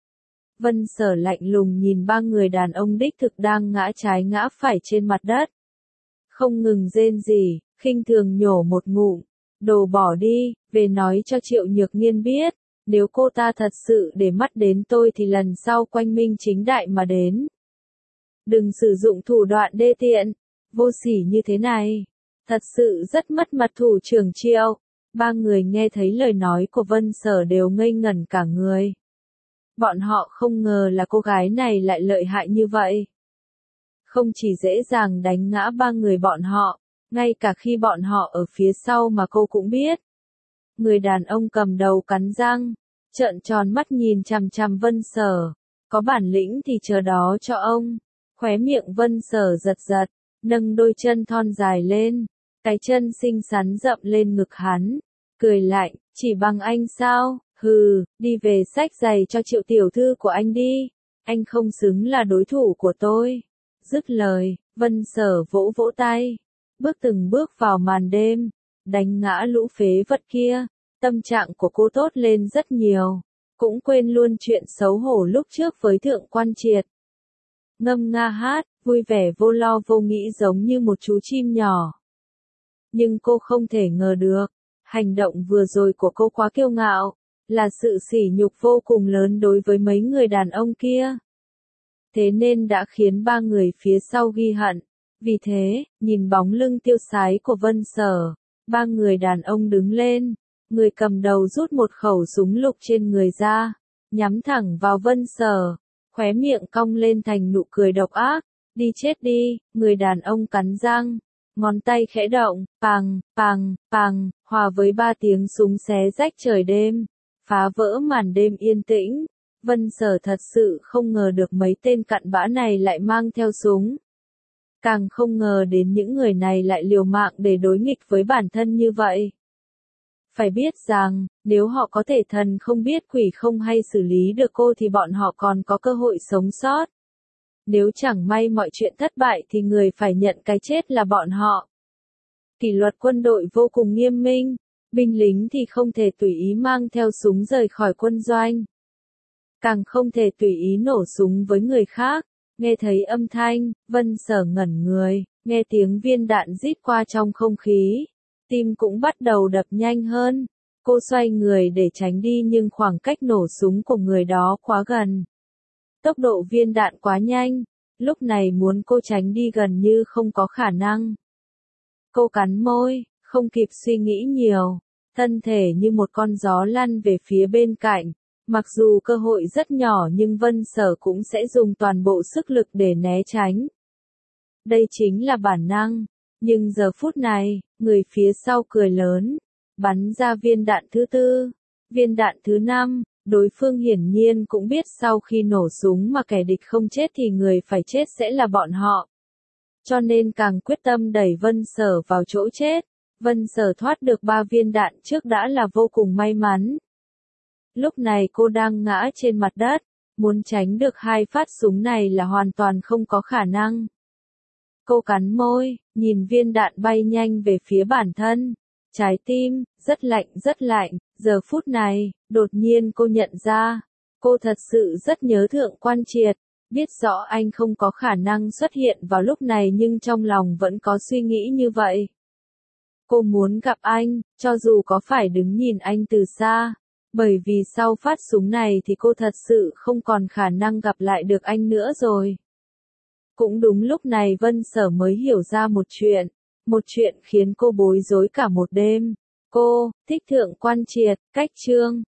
Speaker 1: Vân Sở lạnh lùng nhìn ba người đàn ông đích thực đang ngã trái ngã phải trên mặt đất. Không ngừng rên rỉ, khinh thường nhổ một ngụm. Đồ bỏ đi, về nói cho Triệu Nhược Nghiên biết. Nếu cô ta thật sự để mắt đến tôi thì lần sau quanh minh chính đại mà đến. Đừng sử dụng thủ đoạn đê tiện, vô sỉ như thế này. Thật sự rất mất mặt thủ trưởng Triệu. Ba người nghe thấy lời nói của Vân Sở đều ngây ngẩn cả người. Bọn họ không ngờ là cô gái này lại lợi hại như vậy. Không chỉ dễ dàng đánh ngã ba người bọn họ, ngay cả khi bọn họ ở phía sau mà cô cũng biết. Người đàn ông cầm đầu cắn răng, trợn tròn mắt nhìn chằm chằm Vân Sở. Có bản lĩnh thì chờ đó cho ông. Khóe miệng Vân Sở giật giật, nâng đôi chân thon dài lên. Cái chân xinh xắn rậm lên ngực hắn. Cười lạnh, chỉ bằng anh sao? Hừ, đi về xách giày cho Triệu tiểu thư của anh đi. Anh không xứng là đối thủ của tôi. Dứt lời, Vân Sở vỗ vỗ tay. Bước từng bước vào màn đêm. Đánh ngã lũ phế vật kia. Tâm trạng của cô tốt lên rất nhiều. Cũng quên luôn chuyện xấu hổ lúc trước với Thượng Quan Triệt. ngâm nga hát, vui vẻ vô lo vô nghĩ giống như một chú chim nhỏ. Nhưng cô không thể ngờ được, hành động vừa rồi của cô quá kiêu ngạo, là sự sỉ nhục vô cùng lớn đối với mấy người đàn ông kia. Thế nên đã khiến ba người phía sau ghi hận. Vì thế, nhìn bóng lưng tiêu sái của Vân Sở, ba người đàn ông đứng lên, người cầm đầu rút một khẩu súng lục trên người ra, nhắm thẳng vào Vân Sở, khóe miệng cong lên thành nụ cười độc ác, đi chết đi, người đàn ông cắn răng, ngón tay khẽ động, pằng, pằng, pằng, hòa với ba tiếng súng xé rách trời đêm, phá vỡ màn đêm yên tĩnh. Vân Sở thật sự không ngờ được mấy tên cặn bã này lại mang theo súng. Càng không ngờ đến những người này lại liều mạng để đối nghịch với bản thân như vậy. Phải biết rằng, nếu họ có thể thần không biết quỷ không hay xử lý được cô thì bọn họ còn có cơ hội sống sót. Nếu chẳng may mọi chuyện thất bại thì người phải nhận cái chết là bọn họ. Kỷ luật quân đội vô cùng nghiêm minh, binh lính thì không thể tùy ý mang theo súng rời khỏi quân doanh. Càng không thể tùy ý nổ súng với người khác. Nghe thấy âm thanh, Vân Sở ngẩn người, nghe tiếng viên đạn rít qua trong không khí. Tim cũng bắt đầu đập nhanh hơn. Cô xoay người để tránh đi nhưng khoảng cách nổ súng của người đó quá gần. Tốc độ viên đạn quá nhanh, lúc này muốn cô tránh đi gần như không có khả năng. Cô cắn môi, không kịp suy nghĩ nhiều, thân thể như một con gió lăn về phía bên cạnh. Mặc dù cơ hội rất nhỏ nhưng Vân Sở cũng sẽ dùng toàn bộ sức lực để né tránh. Đây chính là bản năng. Nhưng giờ phút này, người phía sau cười lớn, bắn ra viên đạn thứ tư, viên đạn thứ năm, đối phương hiển nhiên cũng biết sau khi nổ súng mà kẻ địch không chết thì người phải chết sẽ là bọn họ. Cho nên càng quyết tâm đẩy Vân Sở vào chỗ chết. Vân Sở thoát được ba viên đạn trước đã là vô cùng may mắn. Lúc này cô đang ngã trên mặt đất, muốn tránh được hai phát súng này là hoàn toàn không có khả năng. Cô cắn môi, nhìn viên đạn bay nhanh về phía bản thân. Trái tim, rất lạnh rất lạnh, giờ phút này, đột nhiên cô nhận ra, cô thật sự rất nhớ Thượng Quan Triệt, biết rõ anh không có khả năng xuất hiện vào lúc này nhưng trong lòng vẫn có suy nghĩ như vậy. Cô muốn gặp anh, cho dù có phải đứng nhìn anh từ xa. Bởi vì sau phát súng này thì cô thật sự không còn khả năng gặp lại được anh nữa rồi. Cũng đúng lúc này Vân Sở mới hiểu ra một chuyện. Một chuyện khiến cô bối rối cả một đêm. Cô, thích Thượng Quan Triệt, cách chương.